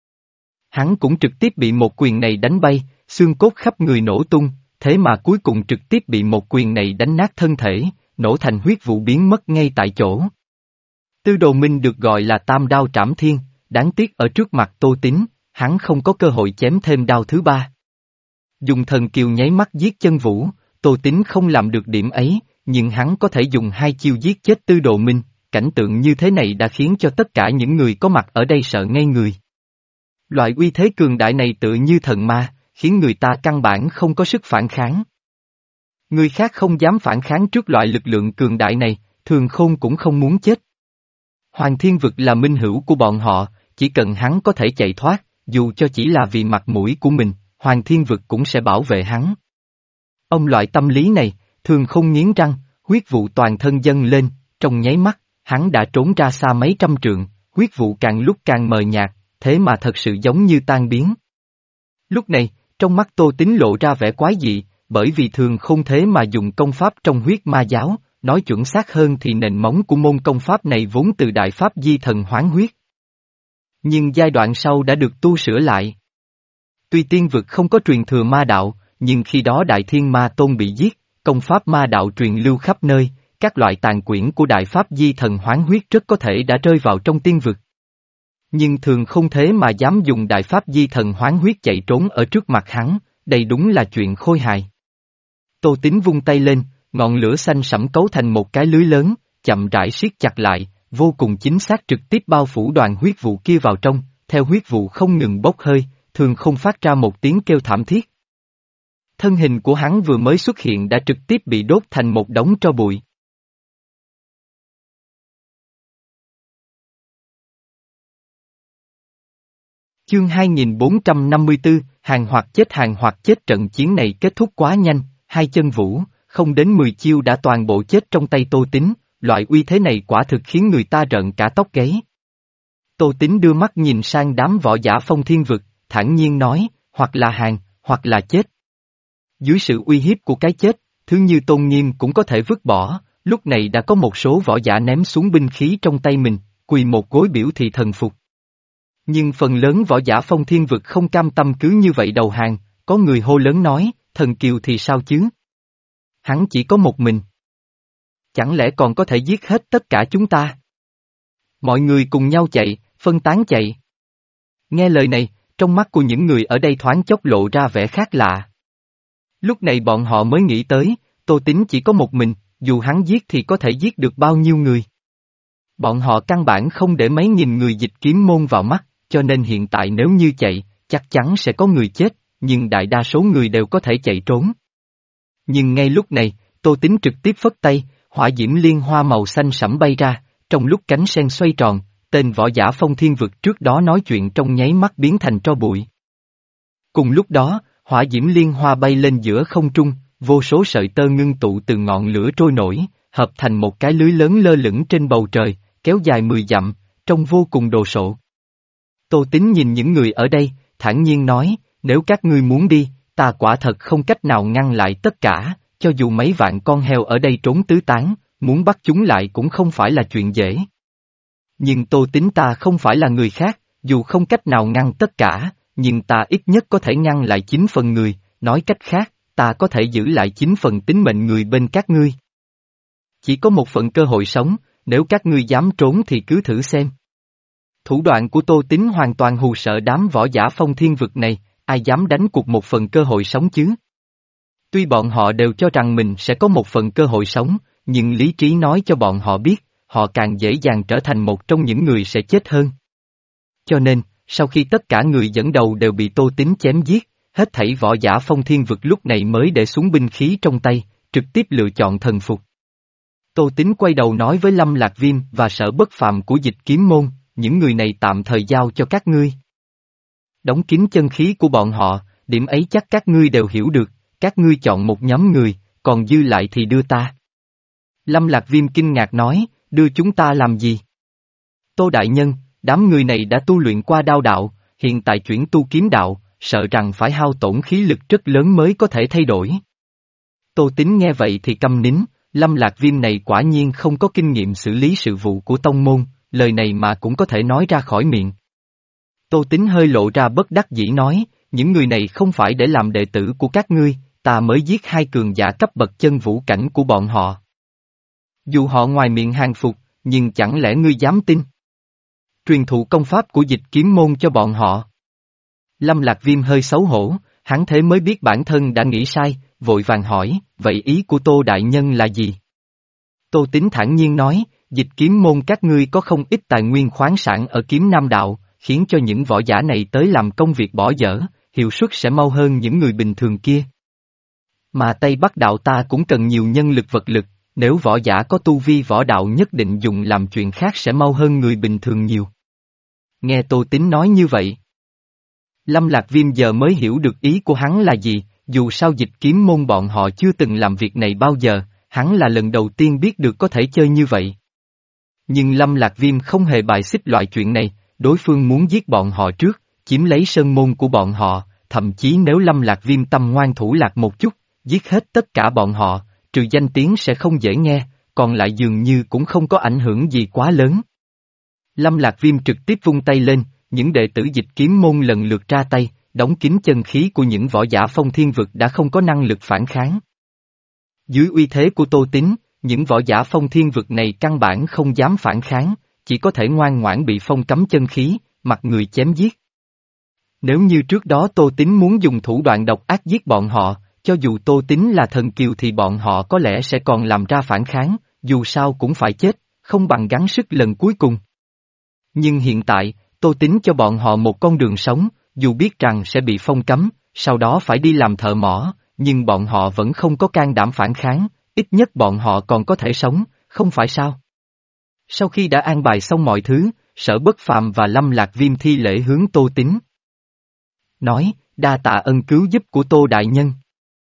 Hắn cũng trực tiếp bị một quyền này đánh bay, xương cốt khắp người nổ tung, thế mà cuối cùng trực tiếp bị một quyền này đánh nát thân thể, nổ thành huyết vụ biến mất ngay tại chỗ. Tư Đồ Minh được gọi là tam đao trảm thiên, đáng tiếc ở trước mặt Tô Tín, hắn không có cơ hội chém thêm đao thứ ba. Dùng thần kiều nháy mắt giết chân vũ, Tô Tín không làm được điểm ấy, nhưng hắn có thể dùng hai chiêu giết chết Tư Đồ Minh, cảnh tượng như thế này đã khiến cho tất cả những người có mặt ở đây sợ ngây người. Loại uy thế cường đại này tựa như thần ma, khiến người ta căn bản không có sức phản kháng. Người khác không dám phản kháng trước loại lực lượng cường đại này, Thường Khôn cũng không muốn chết. Hoàng Thiên Vực là minh hữu của bọn họ, chỉ cần hắn có thể chạy thoát, dù cho chỉ là vì mặt mũi của mình, Hoàng Thiên Vực cũng sẽ bảo vệ hắn. Ông loại tâm lý này, thường không nghiến răng, huyết vụ toàn thân dâng lên, trong nháy mắt, hắn đã trốn ra xa mấy trăm trượng, huyết vụ càng lúc càng mờ nhạt, thế mà thật sự giống như tan biến. Lúc này, trong mắt Tô Tín lộ ra vẻ quái dị, bởi vì thường không thế mà dùng công pháp trong huyết ma giáo, nói chuẩn xác hơn thì nền móng của môn công pháp này vốn từ đại pháp di thần hoán huyết. Nhưng giai đoạn sau đã được tu sửa lại. Tuy tiên vực không có truyền thừa ma đạo, nhưng khi đó Đại Thiên Ma Tôn bị giết, công pháp ma đạo truyền lưu khắp nơi, các loại tàn quyển của đại pháp di thần hoán huyết rất có thể đã rơi vào trong tiên vực. Nhưng thường không thế mà dám dùng đại pháp di thần hoán huyết chạy trốn ở trước mặt hắn, đây đúng là chuyện khôi hài. Tô Tín vung tay lên, ngọn lửa xanh sẫm cấu thành một cái lưới lớn, chậm rãi siết chặt lại, vô cùng chính xác trực tiếp bao phủ đoàn huyết vụ kia vào trong, theo huyết vụ không ngừng bốc hơi, thường không phát ra một tiếng kêu thảm thiết. Thân hình của hắn vừa mới xuất hiện đã trực tiếp bị đốt thành một đống tro bụi. Chương hai nghìn bốn trăm năm mươi tư, hàng hoặc chết hàng hoặc chết. Trận chiến này kết thúc quá nhanh, hai chân vũ, không đến mười chiêu đã toàn bộ chết trong tay Tô Tín, loại uy thế này quả thực khiến người ta rợn cả tóc gáy. Tô Tín đưa mắt nhìn sang đám võ giả Phong Thiên Vực, thản nhiên nói, hoặc là hàng, hoặc là chết. Dưới sự uy hiếp của cái chết, thứ như tôn nghiêm cũng có thể vứt bỏ, lúc này đã có một số võ giả ném xuống binh khí trong tay mình, quỳ một gối biểu thị thần phục. Nhưng phần lớn võ giả Phong Thiên Vực không cam tâm cứ như vậy đầu hàng, có người hô lớn nói, thần kiều thì sao chứ? Hắn chỉ có một mình. Chẳng lẽ còn có thể giết hết tất cả chúng ta? Mọi người cùng nhau chạy, phân tán chạy. Nghe lời này, trong mắt của những người ở đây thoáng chốc lộ ra vẻ khác lạ. Lúc này bọn họ mới nghĩ tới, Tô Tín chỉ có một mình, dù hắn giết thì có thể giết được bao nhiêu người. Bọn họ căn bản không để mấy nghìn người dịch kiếm môn vào mắt, cho nên hiện tại nếu như chạy, chắc chắn sẽ có người chết, nhưng đại đa số người đều có thể chạy trốn. Nhưng ngay lúc này, Tô Tín trực tiếp phất tay, hỏa diễm liên hoa màu xanh sẫm bay ra, trong lúc cánh sen xoay tròn, tên võ giả Phong Thiên Vực trước đó nói chuyện trong nháy mắt biến thành tro bụi. Cùng lúc đó, hỏa diễm liên hoa bay lên giữa không trung, vô số sợi tơ ngưng tụ từ ngọn lửa trôi nổi, hợp thành một cái lưới lớn lơ lửng trên bầu trời, kéo dài mười dặm, trông vô cùng đồ sộ. Tô Tín nhìn những người ở đây, thản nhiên nói, nếu các ngươi muốn đi, ta quả thật không cách nào ngăn lại tất cả, cho dù mấy vạn con heo ở đây trốn tứ tán, muốn bắt chúng lại cũng không phải là chuyện dễ. Nhưng Tô Tín ta không phải là người khác, dù không cách nào ngăn tất cả, nhưng ta ít nhất có thể ngăn lại chín phần người, nói cách khác, ta có thể giữ lại chín phần tính mệnh người bên các ngươi. Chỉ có một phần cơ hội sống, nếu các ngươi dám trốn thì cứ thử xem. Thủ đoạn của Tô Tín hoàn toàn hù sợ đám võ giả Phong Thiên Vực này, ai dám đánh cuộc một phần cơ hội sống chứ? Tuy bọn họ đều cho rằng mình sẽ có một phần cơ hội sống, nhưng lý trí nói cho bọn họ biết, họ càng dễ dàng trở thành một trong những người sẽ chết hơn. Cho nên, sau khi tất cả người dẫn đầu đều bị Tô Tín chém giết, hết thảy võ giả Phong Thiên Vực lúc này mới để xuống binh khí trong tay, trực tiếp lựa chọn thần phục. Tô Tín quay đầu nói với Lâm Lạc Viêm và Sở Bất Phàm của Dịch Kiếm Môn, những người này tạm thời giao cho các ngươi. Đóng kín chân khí của bọn họ, điểm ấy chắc các ngươi đều hiểu được, các ngươi chọn một nhóm người, còn dư lại thì đưa ta. Lâm Lạc Viêm kinh ngạc nói, đưa chúng ta làm gì? Tô Đại Nhân, đám người này đã tu luyện qua đao đạo, hiện tại chuyển tu kiếm đạo, sợ rằng phải hao tổn khí lực rất lớn mới có thể thay đổi. Tô Tín nghe vậy thì câm nín, Lâm Lạc Viêm này quả nhiên không có kinh nghiệm xử lý sự vụ của tông môn, lời này mà cũng có thể nói ra khỏi miệng. Tô Tín hơi lộ ra bất đắc dĩ nói, những người này không phải để làm đệ tử của các ngươi, ta mới giết hai cường giả cấp bậc chân vũ cảnh của bọn họ. Dù họ ngoài miệng hàng phục, nhưng chẳng lẽ ngươi dám tin? Truyền thụ công pháp của Dịch Kiếm Môn cho bọn họ. Lâm Lạc Viêm hơi xấu hổ, hắn thế mới biết bản thân đã nghĩ sai, vội vàng hỏi, vậy ý của Tô Đại Nhân là gì? Tô Tín thản nhiên nói, Dịch Kiếm Môn các ngươi có không ít tài nguyên khoáng sản ở Kiếm Nam Đạo, khiến cho những võ giả này tới làm công việc bỏ dở, hiệu suất sẽ mau hơn những người bình thường kia. Mà Tây Bắc Đạo ta cũng cần nhiều nhân lực vật lực, nếu võ giả có tu vi võ đạo nhất định dùng làm chuyện khác sẽ mau hơn người bình thường nhiều. Nghe Tô Tín nói như vậy, Lâm Lạc Viêm giờ mới hiểu được ý của hắn là gì, dù sao dịch kiếm môn bọn họ chưa từng làm việc này bao giờ, hắn là lần đầu tiên biết được có thể chơi như vậy. Nhưng Lâm Lạc Viêm không hề bài xích loại chuyện này, đối phương muốn giết bọn họ trước, chiếm lấy sơn môn của bọn họ, thậm chí nếu Lâm Lạc Viêm tâm ngoan thủ lạc một chút, giết hết tất cả bọn họ, trừ danh tiếng sẽ không dễ nghe, còn lại dường như cũng không có ảnh hưởng gì quá lớn. Lâm Lạc Viêm trực tiếp vung tay lên, những đệ tử dịch kiếm môn lần lượt ra tay, đóng kín chân khí của những võ giả phong thiên vực đã không có năng lực phản kháng. Dưới uy thế của Tô Tín, những võ giả phong thiên vực này căn bản không dám phản kháng, chỉ có thể ngoan ngoãn bị phong cấm chân khí, mặc người chém giết. Nếu như trước đó Tô Tín muốn dùng thủ đoạn độc ác giết bọn họ, cho dù Tô Tín là thần kiều thì bọn họ có lẽ sẽ còn làm ra phản kháng, dù sao cũng phải chết, không bằng gắng sức lần cuối cùng. Nhưng hiện tại, Tô Tín cho bọn họ một con đường sống, dù biết rằng sẽ bị phong cấm, sau đó phải đi làm thợ mỏ, nhưng bọn họ vẫn không có can đảm phản kháng, ít nhất bọn họ còn có thể sống, không phải sao? Sau khi đã an bài xong mọi thứ, Sở Bất Phàm và Lâm Lạc Viêm thi lễ hướng Tô Tín. Nói, đa tạ ân cứu giúp của Tô Đại Nhân.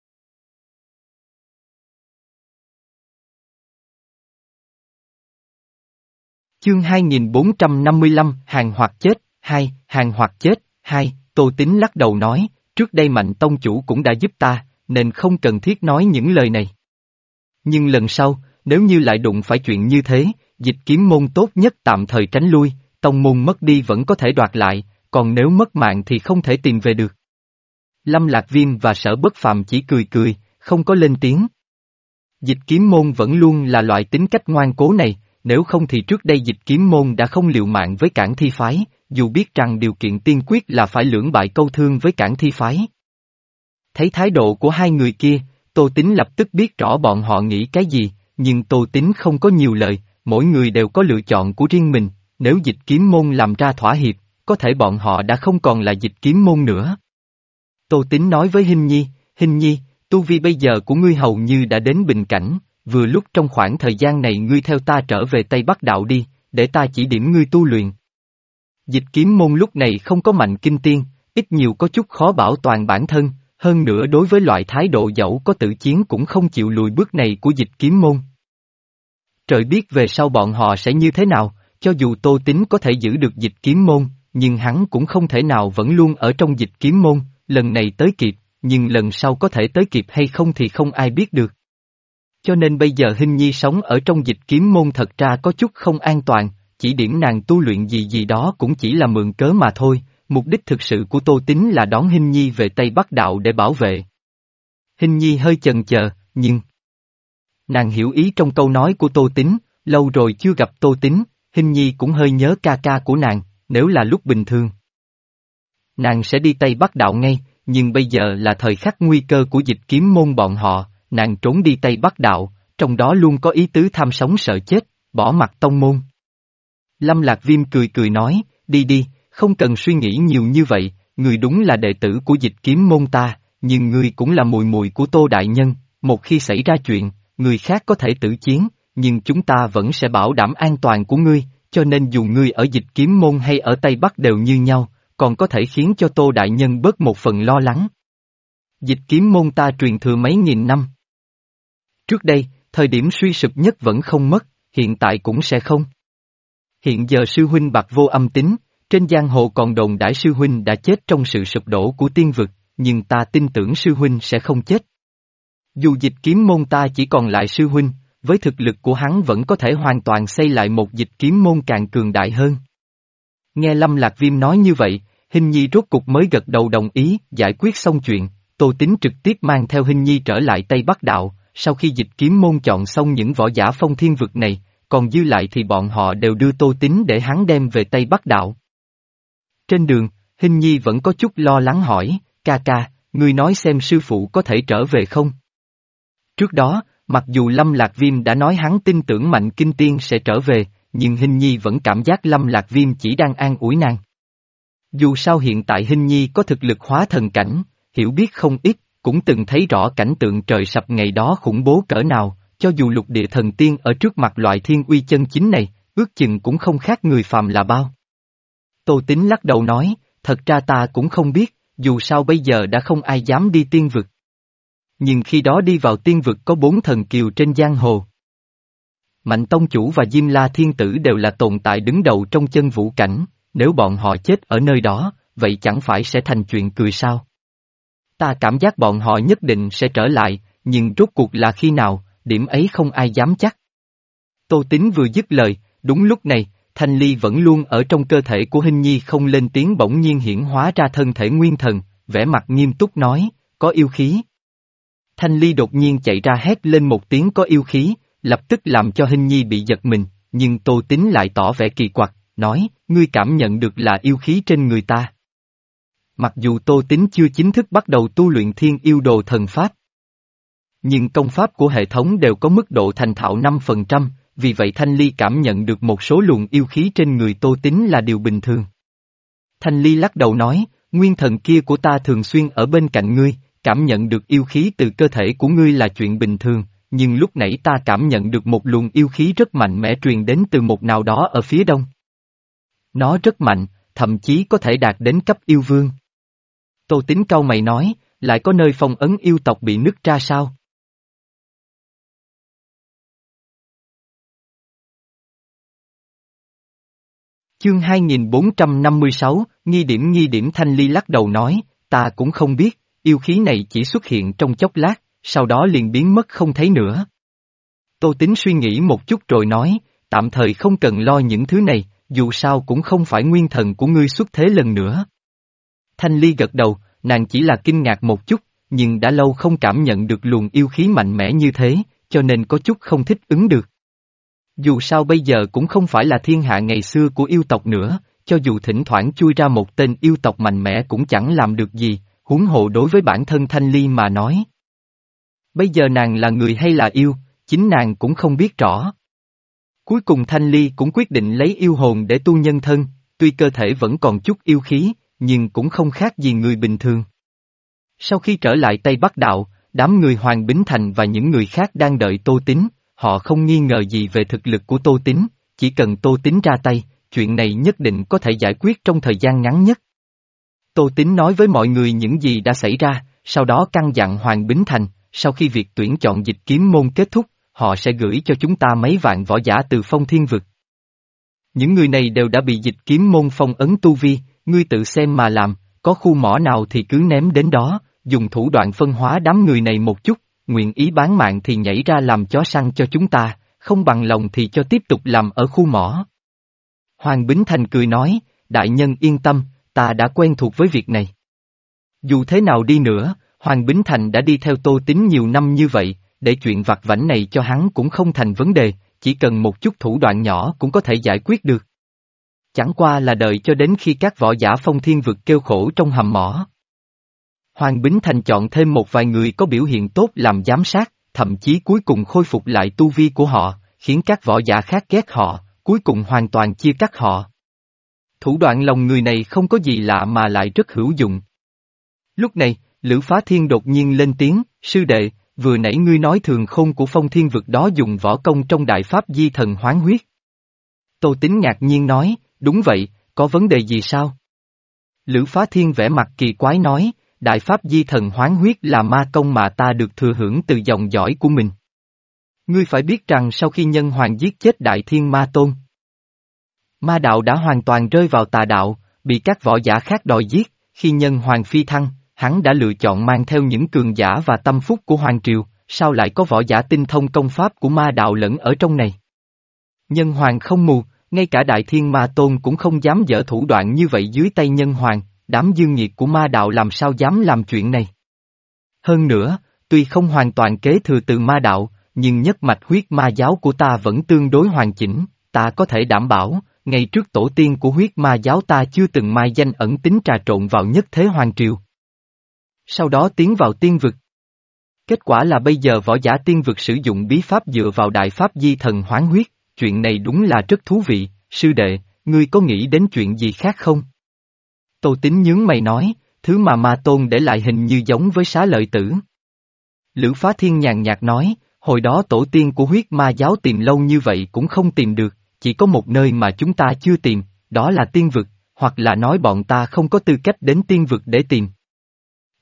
Chương hai nghìn bốn trăm năm mươi lăm, hàng hoặc chết, hai, hàng hoặc chết, hai, Tô Tín lắc đầu nói, trước đây Mạnh Tông Chủ cũng đã giúp ta, nên không cần thiết nói những lời này. Nhưng lần sau, nếu như lại đụng phải chuyện như thế, dịch kiếm môn tốt nhất tạm thời tránh lui, tông môn mất đi vẫn có thể đoạt lại, còn nếu mất mạng thì không thể tìm về được. Lâm Lạc Viêm và Sở Bất Phàm chỉ cười cười, không có lên tiếng. Dịch kiếm môn vẫn luôn là loại tính cách ngoan cố này, nếu không thì trước đây dịch kiếm môn đã không liều mạng với Cản Thi Phái, dù biết rằng điều kiện tiên quyết là phải lưỡng bại câu thương với Cản Thi Phái. Thấy thái độ của hai người kia, Tô Tín lập tức biết rõ bọn họ nghĩ cái gì, nhưng Tô Tín không có nhiều lời, mỗi người đều có lựa chọn của riêng mình, nếu dịch kiếm môn làm ra thỏa hiệp, có thể bọn họ đã không còn là dịch kiếm môn nữa. Tô Tín nói với Hinh Nhi, Hinh Nhi, tu vi bây giờ của ngươi hầu như đã đến bình cảnh, vừa lúc trong khoảng thời gian này ngươi theo ta trở về Tây Bắc Đạo đi, để ta chỉ điểm ngươi tu luyện. Dịch kiếm môn lúc này không có mạnh kinh tiên, ít nhiều có chút khó bảo toàn bản thân, hơn nữa đối với loại thái độ dẫu có tự chiến cũng không chịu lùi bước này của dịch kiếm môn. Trời biết về sau bọn họ sẽ như thế nào, cho dù Tô Tín có thể giữ được dịch kiếm môn, nhưng hắn cũng không thể nào vẫn luôn ở trong dịch kiếm môn, lần này tới kịp, nhưng lần sau có thể tới kịp hay không thì không ai biết được. Cho nên bây giờ Hinh Nhi sống ở trong dịch kiếm môn thật ra có chút không an toàn, chỉ điểm nàng tu luyện gì gì đó cũng chỉ là mượn cớ mà thôi, mục đích thực sự của Tô Tín là đón Hinh Nhi về Tây Bắc Đạo để bảo vệ. Hinh Nhi hơi chần chờ, nhưng... Nàng hiểu ý trong câu nói của Tô Tín, lâu rồi chưa gặp Tô Tín, Hinh Nhi cũng hơi nhớ ca ca của nàng, nếu là lúc bình thường. Nàng sẽ đi Tây Bắc Đạo ngay, nhưng bây giờ là thời khắc nguy cơ của dịch kiếm môn bọn họ, nàng trốn đi Tây Bắc Đạo, trong đó luôn có ý tứ tham sống sợ chết, bỏ mặt tông môn. Lâm Lạc Viêm cười cười nói, đi đi, không cần suy nghĩ nhiều như vậy, người đúng là đệ tử của dịch kiếm môn ta, nhưng ngươi cũng là mùi mùi của Tô Đại Nhân, một khi xảy ra chuyện, người khác có thể tử chiến, nhưng chúng ta vẫn sẽ bảo đảm an toàn của ngươi, cho nên dù ngươi ở dịch kiếm môn hay ở Tây Bắc đều như nhau, còn có thể khiến cho Tô Đại Nhân bớt một phần lo lắng. Dịch kiếm môn ta truyền thừa mấy nghìn năm. Trước đây, thời điểm suy sụp nhất vẫn không mất, hiện tại cũng sẽ không. Hiện giờ sư huynh bạc vô âm tính, trên giang hồ còn đồn đãi sư huynh đã chết trong sự sụp đổ của tiên vực, nhưng ta tin tưởng sư huynh sẽ không chết. Dù dịch kiếm môn ta chỉ còn lại sư huynh, với thực lực của hắn vẫn có thể hoàn toàn xây lại một dịch kiếm môn càng cường đại hơn. Nghe Lâm Lạc Viêm nói như vậy, Hinh Nhi rốt cục mới gật đầu đồng ý, giải quyết xong chuyện, Tô Tín trực tiếp mang theo Hinh Nhi trở lại Tây Bắc Đạo, sau khi dịch kiếm môn chọn xong những võ giả phong thiên vực này, còn dư lại thì bọn họ đều đưa Tô Tín để hắn đem về Tây Bắc Đạo. Trên đường, Hinh Nhi vẫn có chút lo lắng hỏi, ca ca, ngươi nói xem sư phụ có thể trở về không? Trước đó, mặc dù Lâm Lạc Viêm đã nói hắn tin tưởng Mạnh Kinh Tiên sẽ trở về, nhưng Hinh Nhi vẫn cảm giác Lâm Lạc Viêm chỉ đang an ủi nàng. Dù sao hiện tại Hinh Nhi có thực lực hóa thần cảnh, hiểu biết không ít, cũng từng thấy rõ cảnh tượng trời sập ngày đó khủng bố cỡ nào, cho dù lục địa thần tiên ở trước mặt loại thiên uy chân chính này, ước chừng cũng không khác người phàm là bao. Tô Tín lắc đầu nói, thật ra ta cũng không biết, dù sao bây giờ đã không ai dám đi tiên vực. Nhưng khi đó đi vào tiên vực có bốn thần kiều trên giang hồ. Mạnh Tông Chủ và Diêm La Thiên Tử đều là tồn tại đứng đầu trong chân vũ cảnh, nếu bọn họ chết ở nơi đó, vậy chẳng phải sẽ thành chuyện cười sao? Ta cảm giác bọn họ nhất định sẽ trở lại, nhưng rốt cuộc là khi nào, điểm ấy không ai dám chắc. Tô Tín vừa dứt lời, đúng lúc này, thanh ly vẫn luôn ở trong cơ thể của Hình Nhi không lên tiếng bỗng nhiên hiển hóa ra thân thể nguyên thần, vẻ mặt nghiêm túc nói, có yêu khí. Thanh ly đột nhiên chạy ra hét lên một tiếng có yêu khí, lập tức làm cho Hình Nhi bị giật mình, nhưng Tô Tín lại tỏ vẻ kỳ quặc, nói, ngươi cảm nhận được là yêu khí trên người ta. Mặc dù Tô Tín chưa chính thức bắt đầu tu luyện thiên yêu đồ thần pháp, nhưng công pháp của hệ thống đều có mức độ thành thạo năm phần trăm, vì vậy Thanh Ly cảm nhận được một số luồng yêu khí trên người Tô Tín là điều bình thường. Thanh Ly lắc đầu nói, nguyên thần kia của ta thường xuyên ở bên cạnh ngươi, cảm nhận được yêu khí từ cơ thể của ngươi là chuyện bình thường, nhưng lúc nãy ta cảm nhận được một luồng yêu khí rất mạnh mẽ truyền đến từ một nào đó ở phía đông. Nó rất mạnh, thậm chí có thể đạt đến cấp yêu vương. Tô Tín cau mày nói, lại có nơi phong ấn yêu tộc bị nứt ra sao? Chương hai nghìn bốn trăm năm mươi sáu, nghi điểm nghi điểm Thanh Ly lắc đầu nói, ta cũng không biết, yêu khí này chỉ xuất hiện trong chốc lát, sau đó liền biến mất không thấy nữa. Tô Tín suy nghĩ một chút rồi nói, tạm thời không cần lo những thứ này, dù sao cũng không phải nguyên thần của ngươi xuất thế lần nữa. Thanh Ly gật đầu, nàng chỉ là kinh ngạc một chút, nhưng đã lâu không cảm nhận được luồng yêu khí mạnh mẽ như thế, cho nên có chút không thích ứng được. Dù sao bây giờ cũng không phải là thiên hạ ngày xưa của yêu tộc nữa, cho dù thỉnh thoảng chui ra một tên yêu tộc mạnh mẽ cũng chẳng làm được gì, huống hộ đối với bản thân Thanh Ly mà nói. Bây giờ nàng là người hay là yêu, chính nàng cũng không biết rõ. Cuối cùng Thanh Ly cũng quyết định lấy yêu hồn để tu nhân thân, tuy cơ thể vẫn còn chút yêu khí, nhưng cũng không khác gì người bình thường. Sau khi trở lại Tây Bắc Đạo, đám người Hoàng Bính Thành và những người khác đang đợi Tô Tín, họ không nghi ngờ gì về thực lực của Tô Tín, chỉ cần Tô Tín ra tay, chuyện này nhất định có thể giải quyết trong thời gian ngắn nhất. Tô Tín nói với mọi người những gì đã xảy ra, sau đó căn dặn Hoàng Bính Thành, sau khi việc tuyển chọn dịch kiếm môn kết thúc, họ sẽ gửi cho chúng ta mấy vạn võ giả từ Phong Thiên Vực. Những người này đều đã bị dịch kiếm môn phong ấn tu vi, ngươi tự xem mà làm, có khu mỏ nào thì cứ ném đến đó, dùng thủ đoạn phân hóa đám người này một chút, nguyện ý bán mạng thì nhảy ra làm chó săn cho chúng ta, không bằng lòng thì cho tiếp tục làm ở khu mỏ. Hoàng Bính Thành cười nói, đại nhân yên tâm, ta đã quen thuộc với việc này. Dù thế nào đi nữa, Hoàng Bính Thành đã đi theo Tô Tín nhiều năm như vậy, để chuyện vặt vãnh này cho hắn cũng không thành vấn đề, chỉ cần một chút thủ đoạn nhỏ cũng có thể giải quyết được. Chẳng qua là đợi cho đến khi các võ giả Phong Thiên Vực kêu khổ trong hầm mỏ. Hoàng Bính Thành chọn thêm một vài người có biểu hiện tốt làm giám sát, thậm chí cuối cùng khôi phục lại tu vi của họ, khiến các võ giả khác ghét họ, cuối cùng hoàn toàn chia cắt họ. Thủ đoạn lòng người này không có gì lạ mà lại rất hữu dụng. Lúc này, Lữ Phá Thiên đột nhiên lên tiếng, sư đệ, vừa nãy ngươi nói thường khôn của Phong Thiên Vực đó dùng võ công trong đại pháp di thần hoán huyết. Tô Tín ngạc nhiên nói, đúng vậy, có vấn đề gì sao? Lữ Phá Thiên vẻ mặt kỳ quái nói, đại pháp di thần hoán huyết là ma công mà ta được thừa hưởng từ dòng dõi của mình. Ngươi phải biết rằng sau khi nhân hoàng giết chết đại thiên ma tôn, ma đạo đã hoàn toàn rơi vào tà đạo, bị các võ giả khác đòi giết, khi nhân hoàng phi thăng, hắn đã lựa chọn mang theo những cường giả và tâm phúc của hoàng triều, sao lại có võ giả tinh thông công pháp của ma đạo lẫn ở trong này? Nhân hoàng không mù, ngay cả đại thiên ma tôn cũng không dám dở thủ đoạn như vậy dưới tay nhân hoàng, đám dương nhiệt của ma đạo làm sao dám làm chuyện này. Hơn nữa, tuy không hoàn toàn kế thừa từ ma đạo, nhưng nhất mạch huyết ma giáo của ta vẫn tương đối hoàn chỉnh, ta có thể đảm bảo, ngày trước tổ tiên của huyết ma giáo ta chưa từng mai danh ẩn tính trà trộn vào nhất thế hoàng triều. Sau đó tiến vào tiên vực. Kết quả là bây giờ võ giả tiên vực sử dụng bí pháp dựa vào đại pháp di thần hoán huyết, chuyện này đúng là rất thú vị, sư đệ, ngươi có nghĩ đến chuyện gì khác không? Tô Tín nhướng mày nói, thứ mà ma tôn để lại hình như giống với Xá Lợi Tử. Lữ Phá Thiên nhàn nhạt nói, hồi đó tổ tiên của huyết ma giáo tìm lâu như vậy cũng không tìm được, chỉ có một nơi mà chúng ta chưa tìm, đó là tiên vực, hoặc là nói bọn ta không có tư cách đến tiên vực để tìm.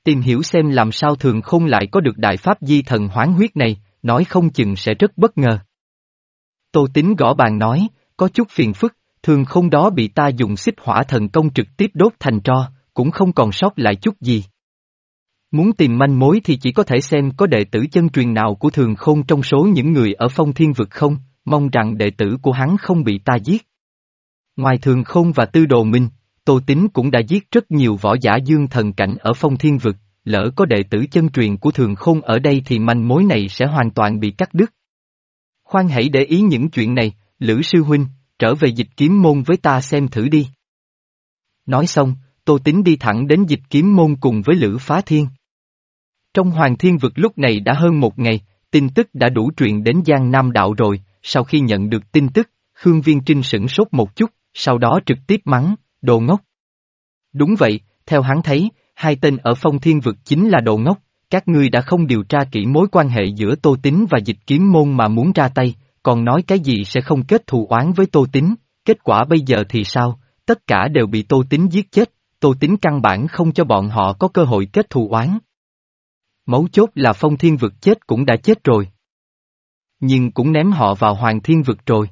Tìm hiểu xem làm sao Thường Khôn lại có được đại pháp di thần hoán huyết này, nói không chừng sẽ rất bất ngờ. Tô Tín gõ bàn nói, có chút phiền phức, Thường Khôn đó bị ta dùng xích hỏa thần công trực tiếp đốt thành tro, cũng không còn sót lại chút gì. Muốn tìm manh mối thì chỉ có thể xem có đệ tử chân truyền nào của Thường Khôn trong số những người ở Phong Thiên Vực không, mong rằng đệ tử của hắn không bị ta giết. Ngoài Thường Khôn và Tư Đồ Minh, Tô Tín cũng đã giết rất nhiều võ giả dương thần cảnh ở Phong Thiên Vực, lỡ có đệ tử chân truyền của Thường Khôn ở đây thì manh mối này sẽ hoàn toàn bị cắt đứt. Khoan hãy để ý những chuyện này, Lữ sư huynh, trở về Dịch Kiếm Môn với ta xem thử đi. Nói xong, Tô Tín đi thẳng đến Dịch Kiếm Môn cùng với Lữ Phá Thiên. Trong Hoàng Thiên Vực lúc này đã hơn một ngày, tin tức đã đủ truyền đến Giang Nam Đạo rồi, sau khi nhận được tin tức, Khương Viên Trinh sửng sốt một chút, sau đó trực tiếp mắng, đồ ngốc. Đúng vậy, theo hắn thấy, hai tên ở Phong Thiên Vực chính là đồ ngốc, các ngươi đã không điều tra kỹ mối quan hệ giữa Tô Tín và Dịch Kiếm Môn mà muốn ra tay, còn nói cái gì sẽ không kết thù oán với Tô Tín, kết quả bây giờ thì sao, tất cả đều bị Tô Tín giết chết, Tô Tín căn bản không cho bọn họ có cơ hội kết thù oán. Mấu chốt là Phong Thiên Vực chết cũng đã chết rồi. Nhưng cũng ném họ vào Hoàng Thiên Vực rồi.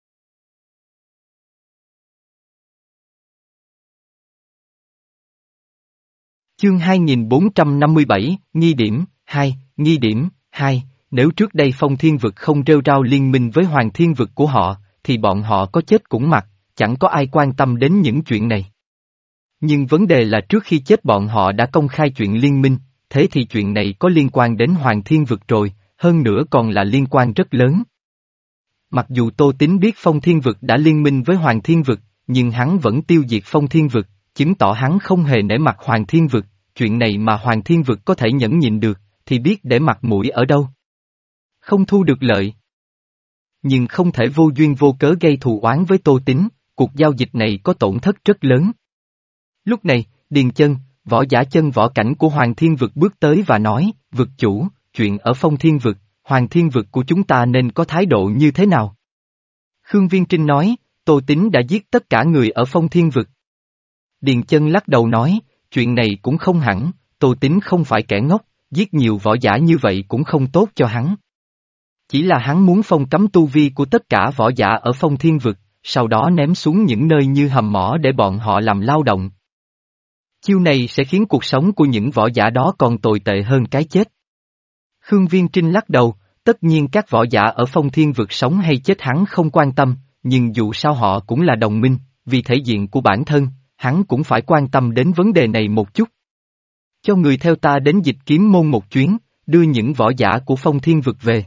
Chương hai nghìn bốn trăm năm mươi bảy, Nghi điểm, hai, Nghi điểm, hai, nếu trước đây Phong Thiên Vực không rêu rao liên minh với Hoàng Thiên Vực của họ, thì bọn họ có chết cũng mặc, chẳng có ai quan tâm đến những chuyện này. Nhưng vấn đề là trước khi chết bọn họ đã công khai chuyện liên minh, thế thì chuyện này có liên quan đến Hoàng Thiên Vực rồi, hơn nữa còn là liên quan rất lớn. Mặc dù Tô Tín biết Phong Thiên Vực đã liên minh với Hoàng Thiên Vực, nhưng hắn vẫn tiêu diệt Phong Thiên Vực, chứng tỏ hắn không hề nể mặt Hoàng Thiên Vực, chuyện này mà Hoàng Thiên Vực có thể nhẫn nhịn được, thì biết để mặt mũi ở đâu. Không thu được lợi. Nhưng không thể vô duyên vô cớ gây thù oán với Tô Tín, cuộc giao dịch này có tổn thất rất lớn. Lúc này, Điền Chân, võ giả chân võ cảnh của Hoàng Thiên Vực bước tới và nói, vực chủ, chuyện ở Phong Thiên Vực, Hoàng Thiên Vực của chúng ta nên có thái độ như thế nào? Khương Viên Trinh nói, Tô Tín đã giết tất cả người ở Phong Thiên Vực. Điền Chân lắc đầu nói, chuyện này cũng không hẳn, Tô Tín không phải kẻ ngốc, giết nhiều võ giả như vậy cũng không tốt cho hắn. Chỉ là hắn muốn phong cấm tu vi của tất cả võ giả ở Phong Thiên Vực, sau đó ném xuống những nơi như hầm mỏ để bọn họ làm lao động. Chiêu này sẽ khiến cuộc sống của những võ giả đó còn tồi tệ hơn cái chết. Khương Viên Trinh lắc đầu, tất nhiên các võ giả ở Phong Thiên Vực sống hay chết hắn không quan tâm, nhưng dù sao họ cũng là đồng minh, vì thể diện của bản thân, hắn cũng phải quan tâm đến vấn đề này một chút. Cho người theo ta đến Dịch Kiếm Môn một chuyến, đưa những võ giả của Phong Thiên Vực về.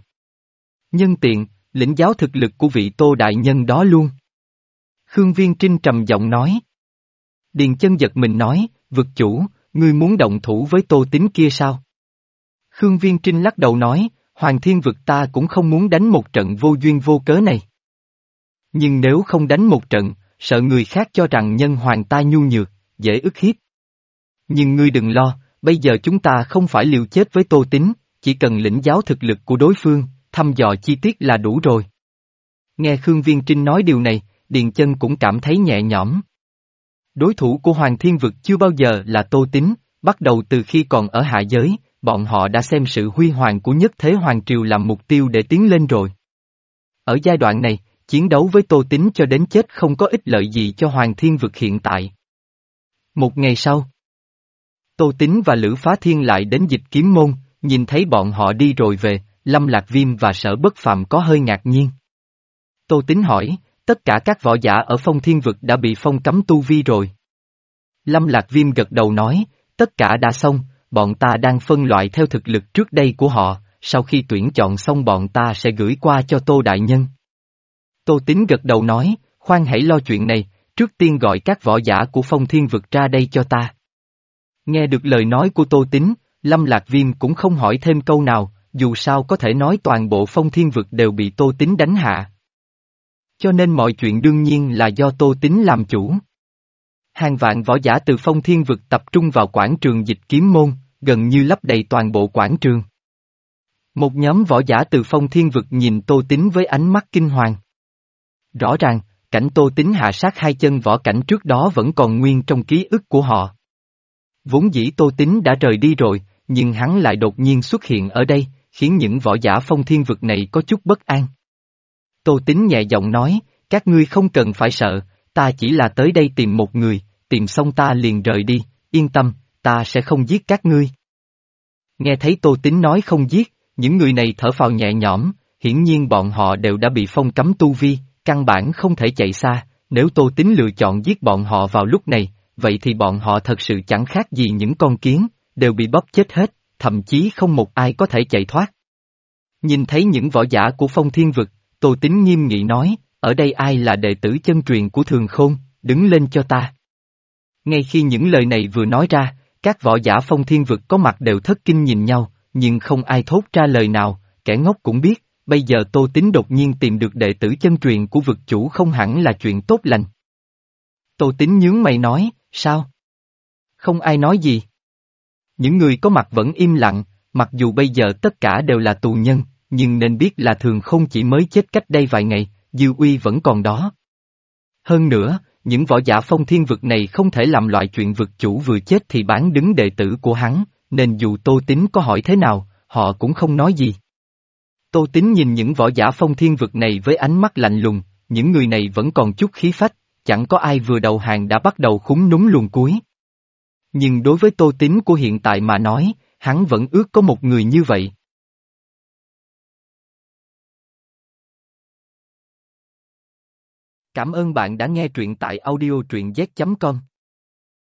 Nhân tiện, lĩnh giáo thực lực của vị Tô đại nhân đó luôn. Khương Viên Trinh trầm giọng nói. Điền Chân giật mình nói, vực chủ, ngươi muốn động thủ với Tô Tín kia sao? Khương Viên Trinh lắc đầu nói, Hoàng Thiên Vực ta cũng không muốn đánh một trận vô duyên vô cớ này. Nhưng nếu không đánh một trận, sợ người khác cho rằng nhân hoàng ta nhu nhược, dễ ức hiếp. Nhưng ngươi đừng lo, bây giờ chúng ta không phải liều chết với Tô Tín, chỉ cần lĩnh giáo thực lực của đối phương, thăm dò chi tiết là đủ rồi. Nghe Khương Viên Trinh nói điều này, Điền Chân cũng cảm thấy nhẹ nhõm. Đối thủ của Hoàng Thiên Vực chưa bao giờ là Tô Tín, bắt đầu từ khi còn ở hạ giới, bọn họ đã xem sự huy hoàng của nhất thế Hoàng Triều làm mục tiêu để tiến lên rồi. Ở giai đoạn này, chiến đấu với Tô Tín cho đến chết không có ích lợi gì cho Hoàng Thiên Vực hiện tại. Một ngày sau, Tô Tín và Lữ Phá Thiên lại đến Dịch Kiếm Môn, nhìn thấy bọn họ đi rồi về, Lâm Lạc Viêm và Sở Bất Phàm có hơi ngạc nhiên. Tô Tín hỏi, tất cả các võ giả ở Phong Thiên Vực đã bị phong cấm tu vi rồi. Lâm Lạc Viêm gật đầu nói, tất cả đã xong, bọn ta đang phân loại theo thực lực trước đây của họ, sau khi tuyển chọn xong bọn ta sẽ gửi qua cho Tô đại nhân. Tô Tín gật đầu nói, khoan hãy lo chuyện này, trước tiên gọi các võ giả của Phong Thiên Vực ra đây cho ta. Nghe được lời nói của Tô Tín, Lâm Lạc Viêm cũng không hỏi thêm câu nào, dù sao có thể nói toàn bộ Phong Thiên Vực đều bị Tô Tín đánh hạ. Cho nên mọi chuyện đương nhiên là do Tô Tín làm chủ. Hàng vạn võ giả từ Phong Thiên Vực tập trung vào quảng trường Dịch Kiếm Môn, gần như lấp đầy toàn bộ quảng trường. Một nhóm võ giả từ Phong Thiên Vực nhìn Tô Tín với ánh mắt kinh hoàng. Rõ ràng, cảnh Tô Tín hạ sát hai chân võ cảnh trước đó vẫn còn nguyên trong ký ức của họ. Vốn dĩ Tô Tín đã rời đi rồi, nhưng hắn lại đột nhiên xuất hiện ở đây, khiến những võ giả phong thiên vực này có chút bất an. Tô Tín nhẹ giọng nói, các ngươi không cần phải sợ, ta chỉ là tới đây tìm một người, tìm xong ta liền rời đi, yên tâm, ta sẽ không giết các ngươi. Nghe thấy Tô Tín nói không giết, những người này thở phào nhẹ nhõm, hiển nhiên bọn họ đều đã bị phong cấm tu vi, căn bản không thể chạy xa, nếu Tô Tín lựa chọn giết bọn họ vào lúc này, vậy thì bọn họ thật sự chẳng khác gì những con kiến, đều bị bóp chết hết, thậm chí không một ai có thể chạy thoát. Nhìn thấy những võ giả của phong thiên vực, Tô Tín nghiêm nghị nói, ở đây ai là đệ tử chân truyền của Thường Khôn, đứng lên cho ta. Ngay khi những lời này vừa nói ra, các võ giả phong thiên vực có mặt đều thất kinh nhìn nhau, nhưng không ai thốt ra lời nào, kẻ ngốc cũng biết, bây giờ Tô Tín đột nhiên tìm được đệ tử chân truyền của vực chủ không hẳn là chuyện tốt lành. Tô Tín nhướng mày nói, sao? Không ai nói gì. Những người có mặt vẫn im lặng, mặc dù bây giờ tất cả đều là tù nhân, nhưng nên biết là Thường Khôn chỉ mới chết cách đây vài ngày, dư uy vẫn còn đó. Hơn nữa, những võ giả phong thiên vực này không thể làm loại chuyện vực chủ vừa chết thì bán đứng đệ tử của hắn, nên dù Tô Tín có hỏi thế nào, họ cũng không nói gì. Tô Tín nhìn những võ giả phong thiên vực này với ánh mắt lạnh lùng, những người này vẫn còn chút khí phách, chẳng có ai vừa đầu hàng đã bắt đầu khúm núm luồn cuối. Nhưng đối với Tô Tín của hiện tại mà nói, hắn vẫn ước có một người như vậy. Cảm ơn bạn đã nghe truyện tại audio truyện z chấm com.